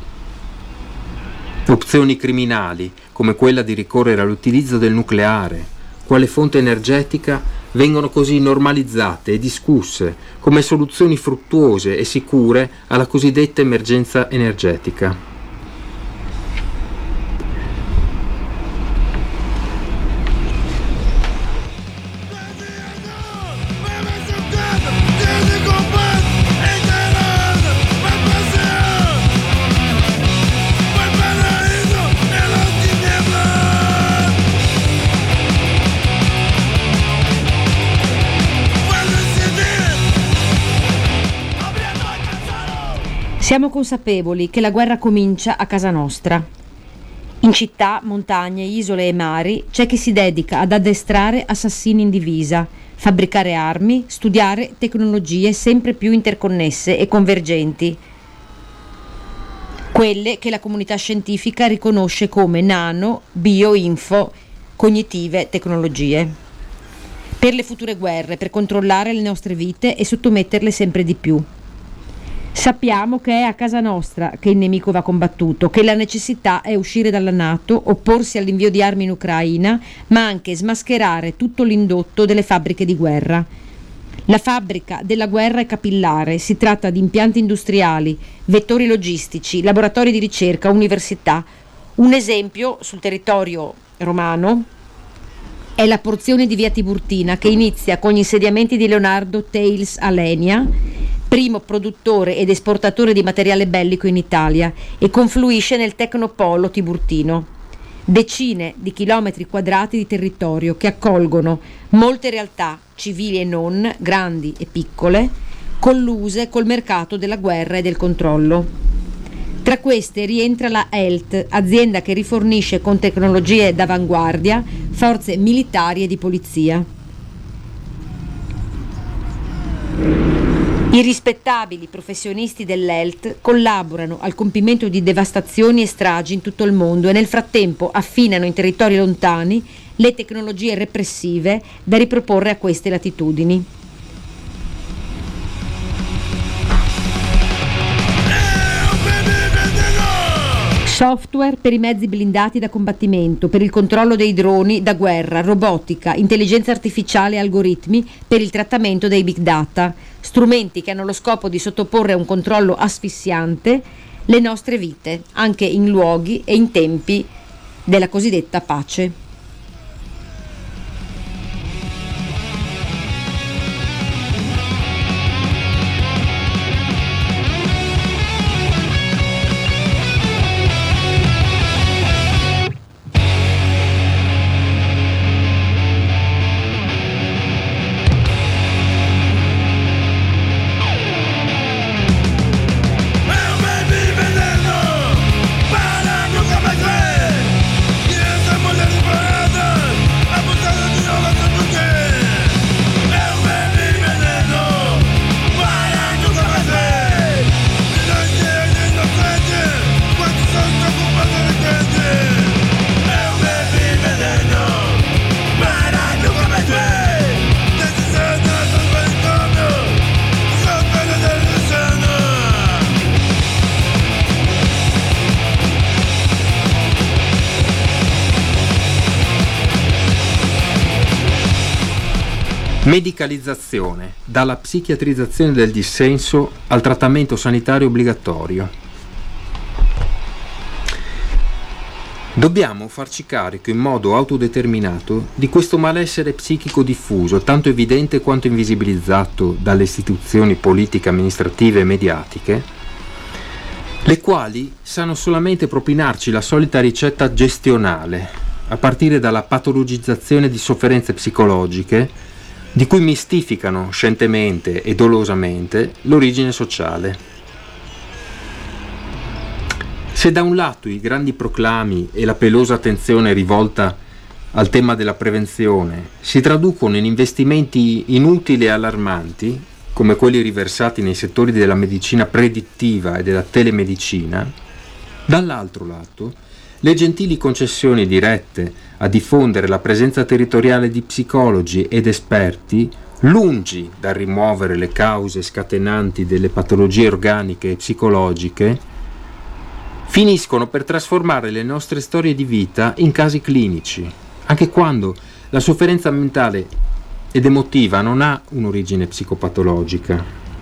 Opzioni criminali, come quella di ricorrere all'utilizzo del nucleare quale fonte energetica, vengono così normalizzate e discusse come soluzioni fruttuose e sicure alla cosiddetta emergenza energetica. Siamo consapevoli che la guerra comincia a casa nostra. In città, montagne, isole e mari c'è chi si dedica ad addestrare assassini in divisa, fabbricare armi, studiare tecnologie sempre più interconnesse e convergenti, quelle che la comunità scientifica riconosce come nano, bioinfo, cognitive tecnologie, per le future guerre, per controllare le nostre vite e sottometterle sempre di più. Sappiamo che è a casa nostra che il nemico va combattuto, che la necessità è uscire dalla NATO, opporsi all'invio di armi in Ucraina, ma anche smascherare tutto l'indotto delle fabbriche di guerra. La fabbrica della guerra è capillare, si tratta di impianti industriali, vettori logistici, laboratori di ricerca, università. Un esempio sul territorio romano è la porzione di via Tiburtina che inizia con gli insediamenti di Leonardo Thales a Lenia, primo produttore ed esportatore di materiale bellico in Italia, e confluisce nel Tecnopolo Tiburtino. Decine di chilometri quadrati di territorio che accolgono molte realtà, civili e non, grandi e piccole, colluse col mercato della guerra e del controllo. Tra queste rientra la E L T, azienda che rifornisce con tecnologie d'avanguardia forze militari e di polizia. I rispettabili professionisti dell'E L T collaborano al compimento di devastazioni e stragi in tutto il mondo e nel frattempo affinano in territori lontani le tecnologie repressive da riproporre a queste latitudini. Software per i mezzi blindati da combattimento, per il controllo dei droni da guerra, robotica, intelligenza artificiale e algoritmi per il trattamento dei big data, strumenti che hanno lo scopo di sottoporre a un controllo asfissiante le nostre vite, anche in luoghi e in tempi della cosiddetta pace. Medicalizzazione, dalla psichiatrizzazione del dissenso al trattamento sanitario obbligatorio. Dobbiamo farci carico in modo autodeterminato di questo malessere psichico diffuso, tanto evidente quanto invisibilizzato dalle istituzioni politiche, amministrative e mediatiche, le quali sanno solamente propinarci la solita ricetta gestionale, a partire dalla patologizzazione di sofferenze psicologiche, di cui mistificano scientemente e dolosamente l'origine sociale. Se da un lato i grandi proclami e la pelosa attenzione rivolta al tema della prevenzione si traducono in investimenti inutili e allarmanti, come quelli riversati nei settori della medicina predittiva e della telemedicina, dall'altro lato le gentili concessioni dirette a diffondere la presenza territoriale di psicologi ed esperti, lungi dal rimuovere le cause scatenanti delle patologie organiche e psicologiche, finiscono per trasformare le nostre storie di vita in casi clinici, anche quando la sofferenza mentale ed emotiva non ha un'origine psicopatologica.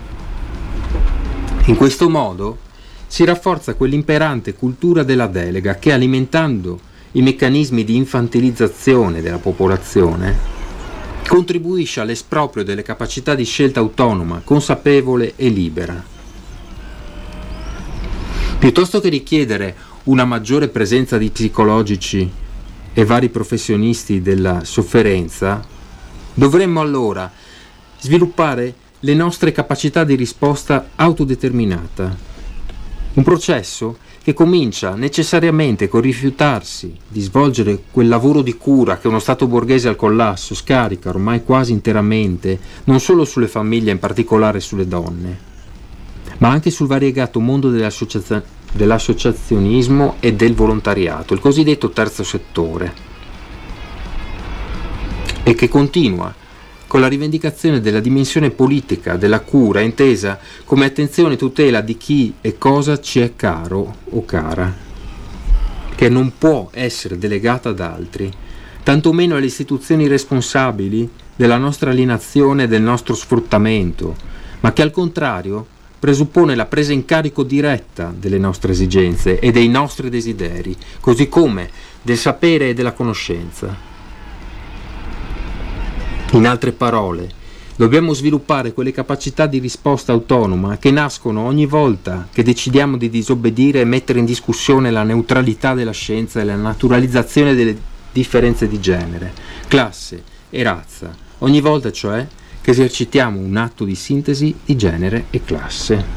In questo modo si rafforza quell'imperante cultura della delega che, alimentando i meccanismi di infantilizzazione della popolazione, contribuisce all'esproprio delle capacità di scelta autonoma, consapevole e libera. Piuttosto che richiedere una maggiore presenza di psicologici e vari professionisti della sofferenza, dovremmo allora sviluppare le nostre capacità di risposta autodeterminata. Un processo che comincia necessariamente col rifiutarsi di svolgere quel lavoro di cura che uno Stato borghese al collasso scarica ormai quasi interamente non solo sulle famiglie, in particolare sulle donne, ma anche sul variegato mondo dell'associazio- dell'associazionismo e del volontariato, il cosiddetto terzo settore, e che continua con la rivendicazione della dimensione politica della cura, intesa come attenzione e tutela di chi e cosa ci è caro o cara, che non può essere delegata ad altri, tantomeno alle istituzioni responsabili della nostra alienazione e del nostro sfruttamento, ma che al contrario presuppone la presa in carico diretta delle nostre esigenze e dei nostri desideri, così come del sapere e della conoscenza. In altre parole, Dobbiamo sviluppare quelle capacità di risposta autonoma che nascono ogni volta che decidiamo di disobbedire e mettere in discussione la neutralità della scienza e la naturalizzazione delle differenze di genere, classe e razza, ogni volta cioè che esercitiamo un atto di sintesi di genere e classe.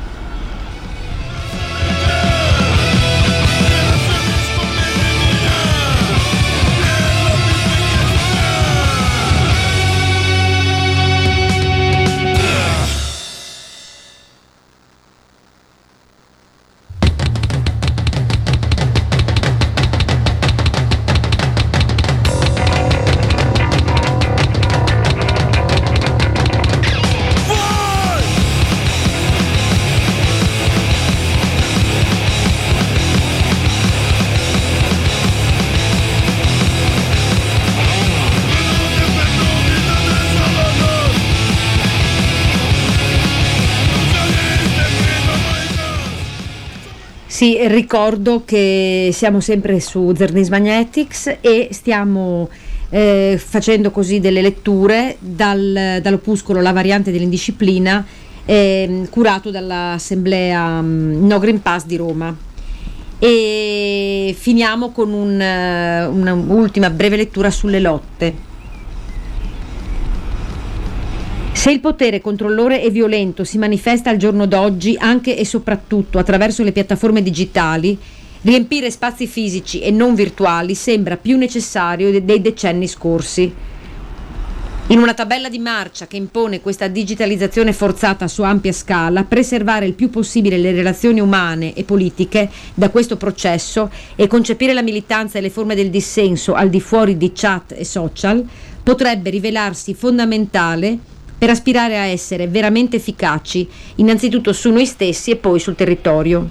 Sì, ricordo che siamo sempre su Zerdins Magnetics e stiamo eh, facendo così delle letture dal, dall'opuscolo La variante dell'indisciplina, eh, curato dall'Assemblea um, No Green Pass di Roma. E finiamo con un, uh, un'ultima breve lettura sulle lotte. Se il potere controllore e violento si manifesta al giorno d'oggi anche e soprattutto attraverso le piattaforme digitali, riempire spazi fisici e non virtuali sembra più necessario de- dei decenni scorsi. In una tabella di marcia che impone questa digitalizzazione forzata su ampia scala, preservare il più possibile le relazioni umane e politiche da questo processo e concepire la militanza e le forme del dissenso al di fuori di chat e social potrebbe rivelarsi fondamentale per aspirare a essere veramente efficaci, innanzitutto su noi stessi e poi sul territorio.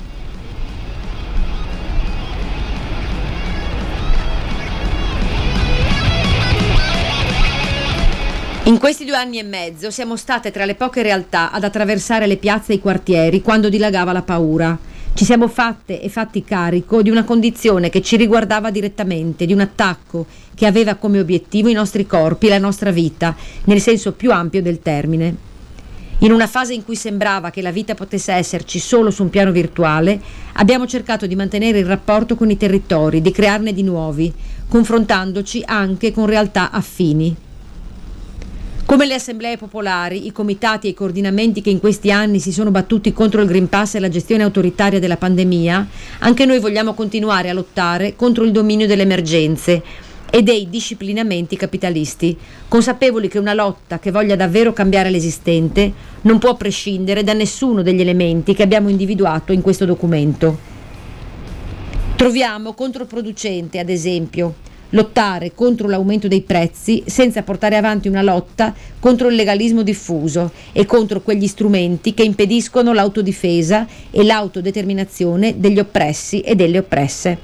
In questi due anni e mezzo siamo state tra le poche realtà ad attraversare le piazze e i quartieri quando dilagava la paura. Ci siamo fatte e fatti carico di una condizione che ci riguardava direttamente, di un attacco che aveva come obiettivo i nostri corpi e la nostra vita, nel senso più ampio del termine. In una fase in cui sembrava che la vita potesse esserci solo su un piano virtuale, abbiamo cercato di mantenere il rapporto con i territori, di crearne di nuovi, confrontandoci anche con realtà affini. Come le assemblee popolari, i comitati e i coordinamenti che in questi anni si sono battuti contro il Green Pass e la gestione autoritaria della pandemia, anche noi vogliamo continuare a lottare contro il dominio delle emergenze e dei disciplinamenti capitalisti, consapevoli che una lotta che voglia davvero cambiare l'esistente non può prescindere da nessuno degli elementi che abbiamo individuato in questo documento. Troviamo controproducente, ad esempio, lottare contro l'aumento dei prezzi senza portare avanti una lotta contro il legalismo diffuso e contro quegli strumenti che impediscono l'autodifesa e l'autodeterminazione degli oppressi e delle oppresse.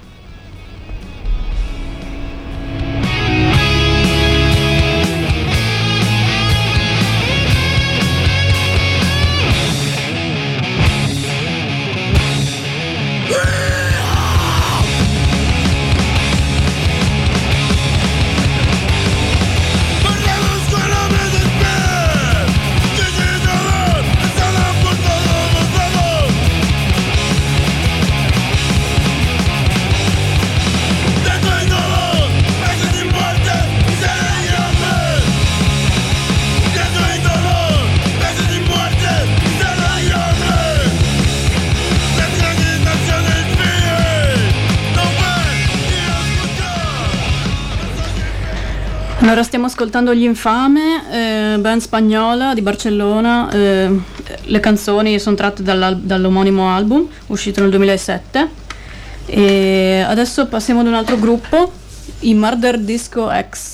Allora stiamo ascoltando Gli Infame, eh, band spagnola di Barcellona. Eh, le canzoni sono tratte dall'al- dall'omonimo album uscito nel duemilasette. E adesso passiamo ad un altro gruppo, i Murder Disco X.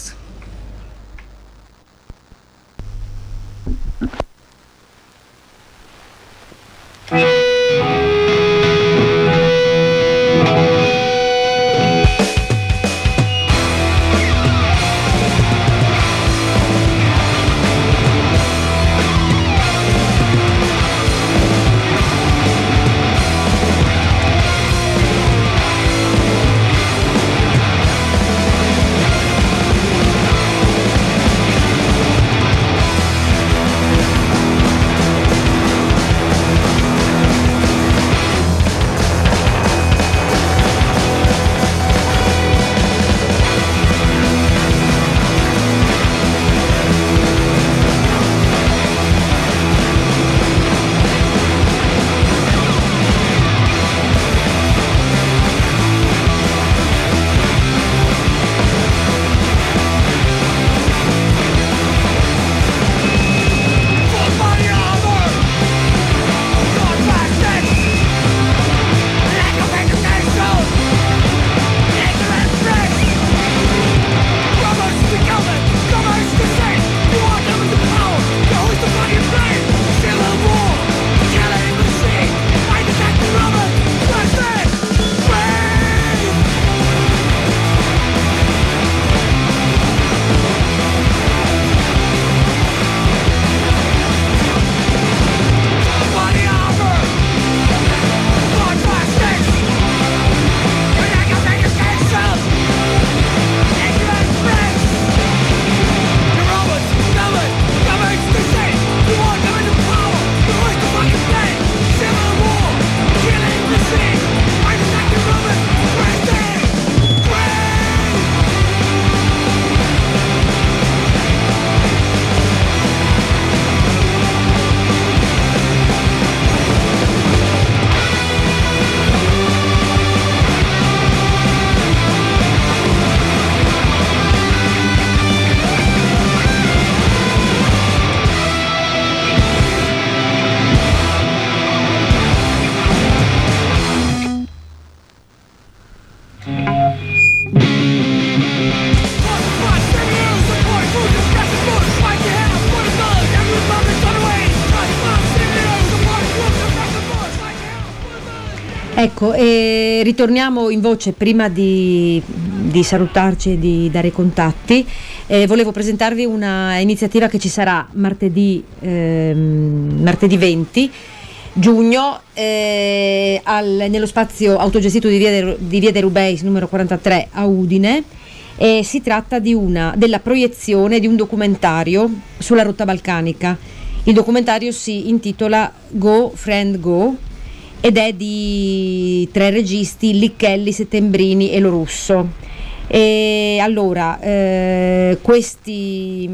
Ecco, e ritorniamo in voce prima di, di salutarci e di dare i contatti. Eh, volevo presentarvi una iniziativa che ci sarà martedì, ehm, martedì venti giugno eh, al, nello spazio autogestito di Via, de, di Via de Rubeis numero quarantatré a Udine. E si tratta di una, della proiezione di un documentario sulla rotta balcanica. Il documentario si intitola Go Friend Go ed è di tre registi, Licchelli, Settembrini e Lo Russo. E allora eh, questi,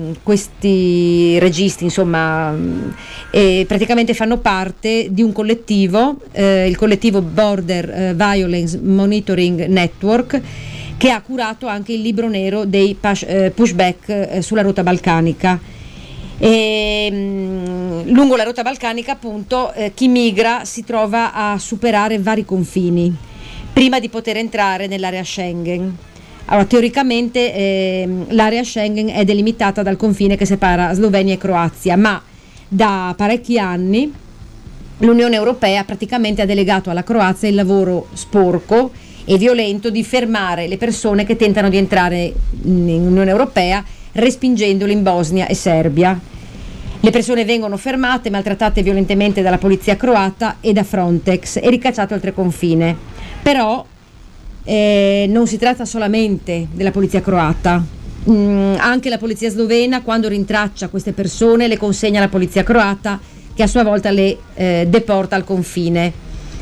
questi registi insomma eh, praticamente fanno parte di un collettivo, eh, il collettivo Border eh, Violence Monitoring Network, che ha curato anche il libro nero dei push, eh, pushback eh, sulla rotta balcanica. E, mh, lungo la rotta balcanica appunto eh, chi migra si trova a superare vari confini prima di poter entrare nell'area Schengen. Allora, teoricamente eh, l'area Schengen è delimitata dal confine che separa Slovenia e Croazia, ma da parecchi anni l'Unione Europea praticamente ha delegato alla Croazia il lavoro sporco e violento di fermare le persone che tentano di entrare in Unione Europea, respingendole in Bosnia e Serbia. Le persone vengono fermate, maltrattate violentemente dalla polizia croata e da Frontex e ricacciate oltre confine. Però eh, non si tratta solamente della polizia croata, mm, anche la polizia slovena, quando rintraccia queste persone, le consegna alla polizia croata, che a sua volta le eh, deporta al confine.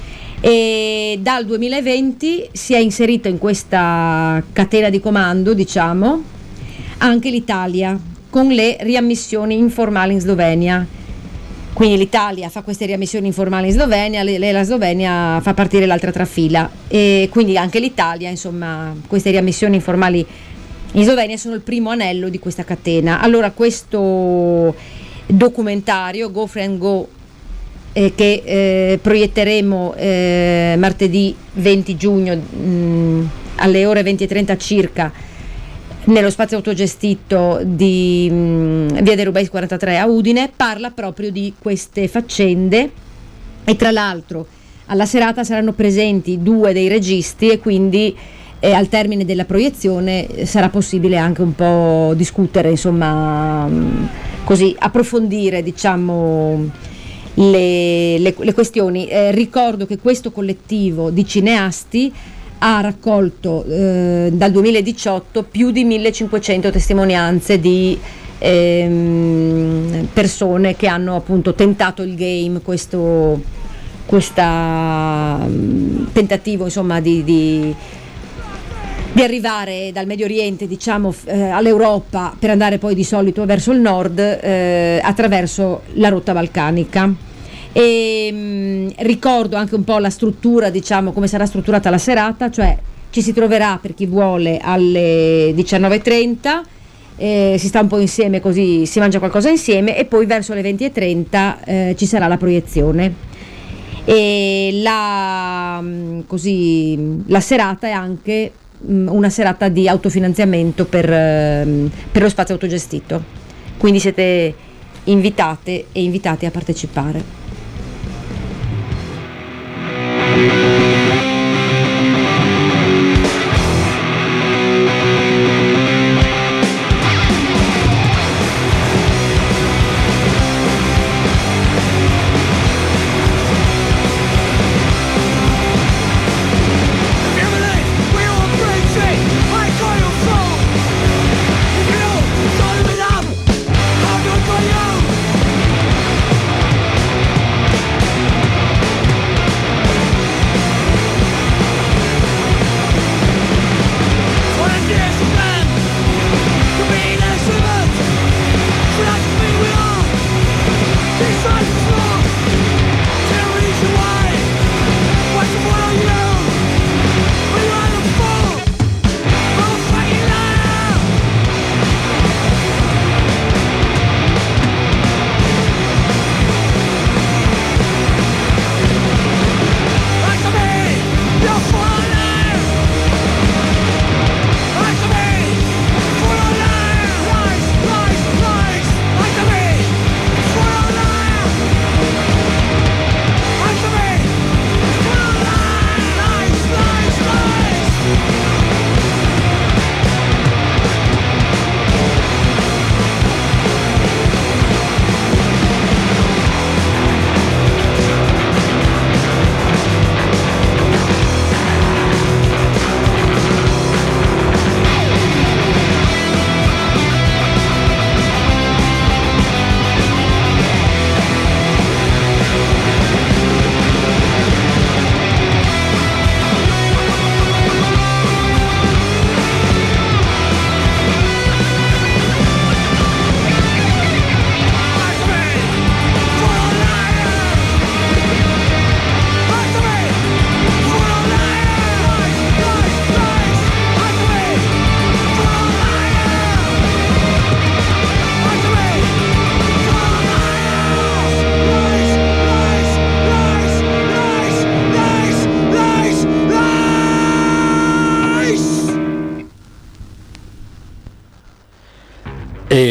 E dal duemilaventi si è inserito in questa catena di comando, diciamo, anche l'Italia con le riammissioni informali in Slovenia. Quindi l'Italia fa queste riammissioni informali in Slovenia, le, le, la Slovenia fa partire l'altra trafila e quindi anche l'Italia, insomma, queste riammissioni informali in Slovenia sono il primo anello di questa catena. Allora questo documentario Go Friend Go Eh, che eh, proietteremo eh, martedì venti giugno mh, alle ore venti e trenta circa nello spazio autogestito di mh, Via de Rubeis quarantatré a Udine, parla proprio di queste faccende e tra l'altro alla serata saranno presenti due dei registi e quindi eh, al termine della proiezione sarà possibile anche un po' discutere, insomma, mh, così approfondire, diciamo, Le, le, le questioni. Eh, ricordo che questo collettivo di cineasti ha raccolto eh, dal duemiladiciotto più di millecinquecento testimonianze di ehm, persone che hanno appunto tentato il game, questo questa, um, tentativo insomma di, di di arrivare dal Medio Oriente, diciamo, eh, all'Europa per andare poi di solito verso il nord eh, attraverso la rotta balcanica. E mh, ricordo anche un po' la struttura, diciamo, come sarà strutturata la serata, cioè ci si troverà per chi vuole alle diciannove e trenta, eh, si sta un po' insieme così si mangia qualcosa insieme e poi verso le venti e trenta eh, ci sarà la proiezione. E la, mh, così, la serata è anche una serata di autofinanziamento per, per lo spazio autogestito, quindi siete invitate e invitati a partecipare. Sorry, but I'm, I'm good for you.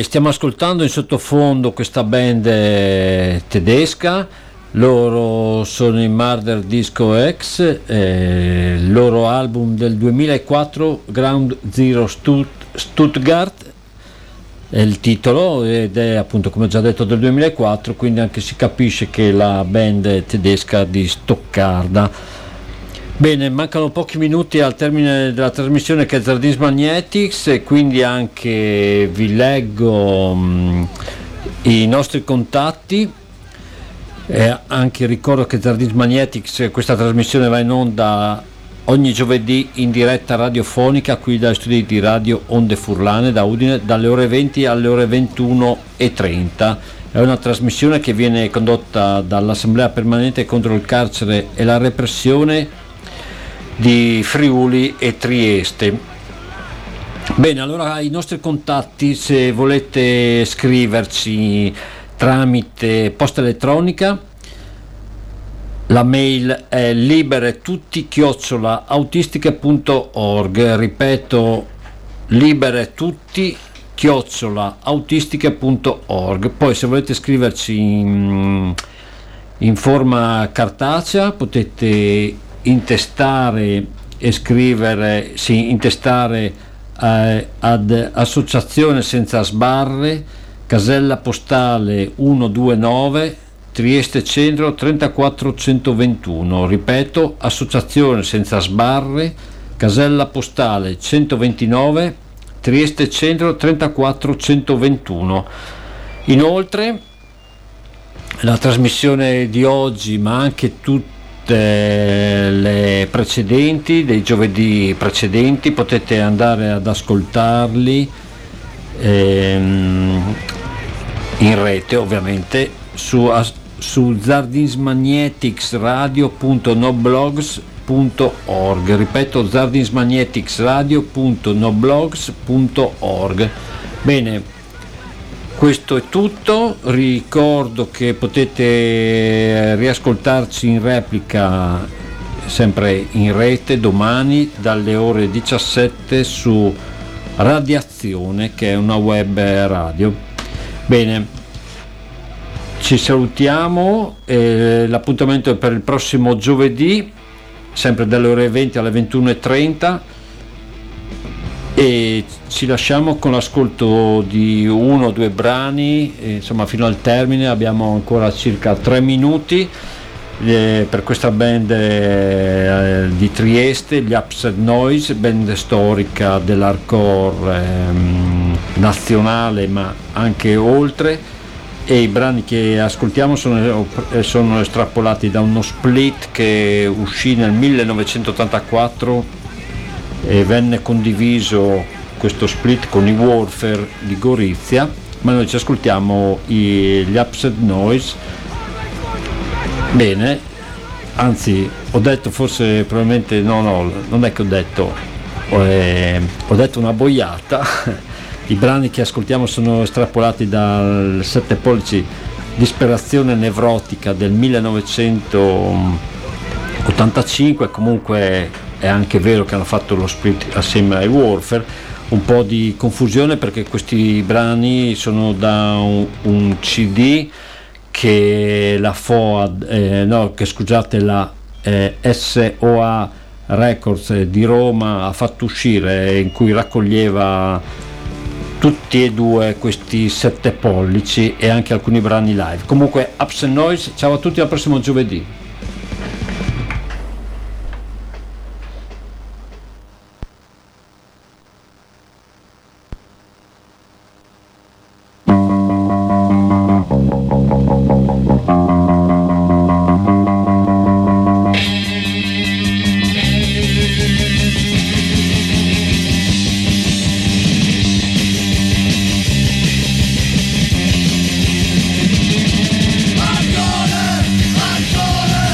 E stiamo ascoltando in sottofondo questa band eh, tedesca. Loro sono i Murder Disco X, eh, il loro album del duemilaquattro, Ground Zero Stut- Stuttgart è il titolo, ed è appunto, come già detto, del duemilaquattro, quindi anche si capisce che la band è tedesca di Stoccarda. Bene, mancano pochi minuti al termine della trasmissione, che è Zardins Magnetics, e quindi anche vi leggo mh, i nostri contatti. Eh, anche ricordo che Zardins Magnetics, questa trasmissione va in onda ogni giovedì in diretta radiofonica qui dagli studi di Radio Onde Furlane da Udine, dalle ore venti alle ore ventuno e trenta. È una trasmissione che viene condotta dall'Assemblea Permanente contro il carcere e la repressione di Friuli e Trieste. Bene, allora i nostri contatti, se volete scriverci tramite posta elettronica, la mail è liberetutti chiocciola autistiche punto org, ripeto, liberetutti chiocciola autistiche punto org. Poi se volete scriverci in, in forma cartacea potete intestare e scrivere, sì, intestare eh, ad associazione senza sbarre, casella postale centoventinove, Trieste Centro trentaquattro centoventuno. Ripeto, associazione senza sbarre, casella postale centoventinove, Trieste Centro trentaquattro centoventuno. Inoltre la trasmissione di oggi, ma anche tutte le precedenti, dei giovedì precedenti, potete andare ad ascoltarli ehm, in rete, ovviamente, su, su zardinsmagneticsradio punto noblogs punto org. Ripeto, zardinsmagneticsradio punto noblogs punto org. Bene, questo è tutto. Ricordo che potete riascoltarci in replica sempre in rete domani dalle ore diciassette su Radiazione, che è una web radio. Bene, ci salutiamo, eh, l'appuntamento è per il prossimo giovedì, sempre dalle ore venti alle ventuno e trenta, e ci lasciamo con l'ascolto di uno o due brani, e, insomma, fino al termine abbiamo ancora circa tre minuti eh, per questa band eh, di Trieste, gli Upset Noise, band storica dell'hardcore ehm, nazionale ma anche oltre. E i brani che ascoltiamo sono, sono estrapolati da uno split che uscì nel millenovecentottantaquattro e venne condiviso, questo split, con i Warfare di Gorizia, ma noi ci ascoltiamo i, gli Upset Noise. Bene, anzi ho detto forse probabilmente no no non è che ho detto eh, ho detto una boiata. I brani che ascoltiamo sono estrapolati dal sette pollici Disperazione Nevrotica del millenovecentottantacinque. Comunque è anche vero che hanno fatto lo split assieme ai Warfare. Un po' di confusione perché questi brani sono da un, un C D che la F O A, eh, no, che scusate, la eh, S O A Records di Roma ha fatto uscire, in cui raccoglieva tutti e due questi sette pollici e anche alcuni brani live. Comunque, Upset Noise, ciao a tutti, al prossimo giovedì. Ancora, ancora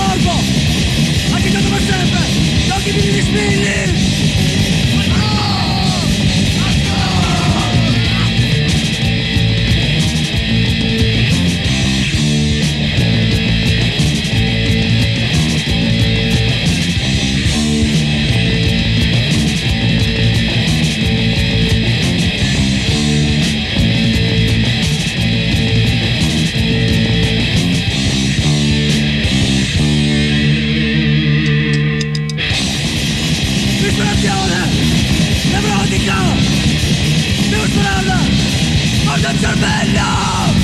corpo, agitato per sempre, gli occhi pieni di spilli. Nevrotica, devo spararla, guarda il cervello.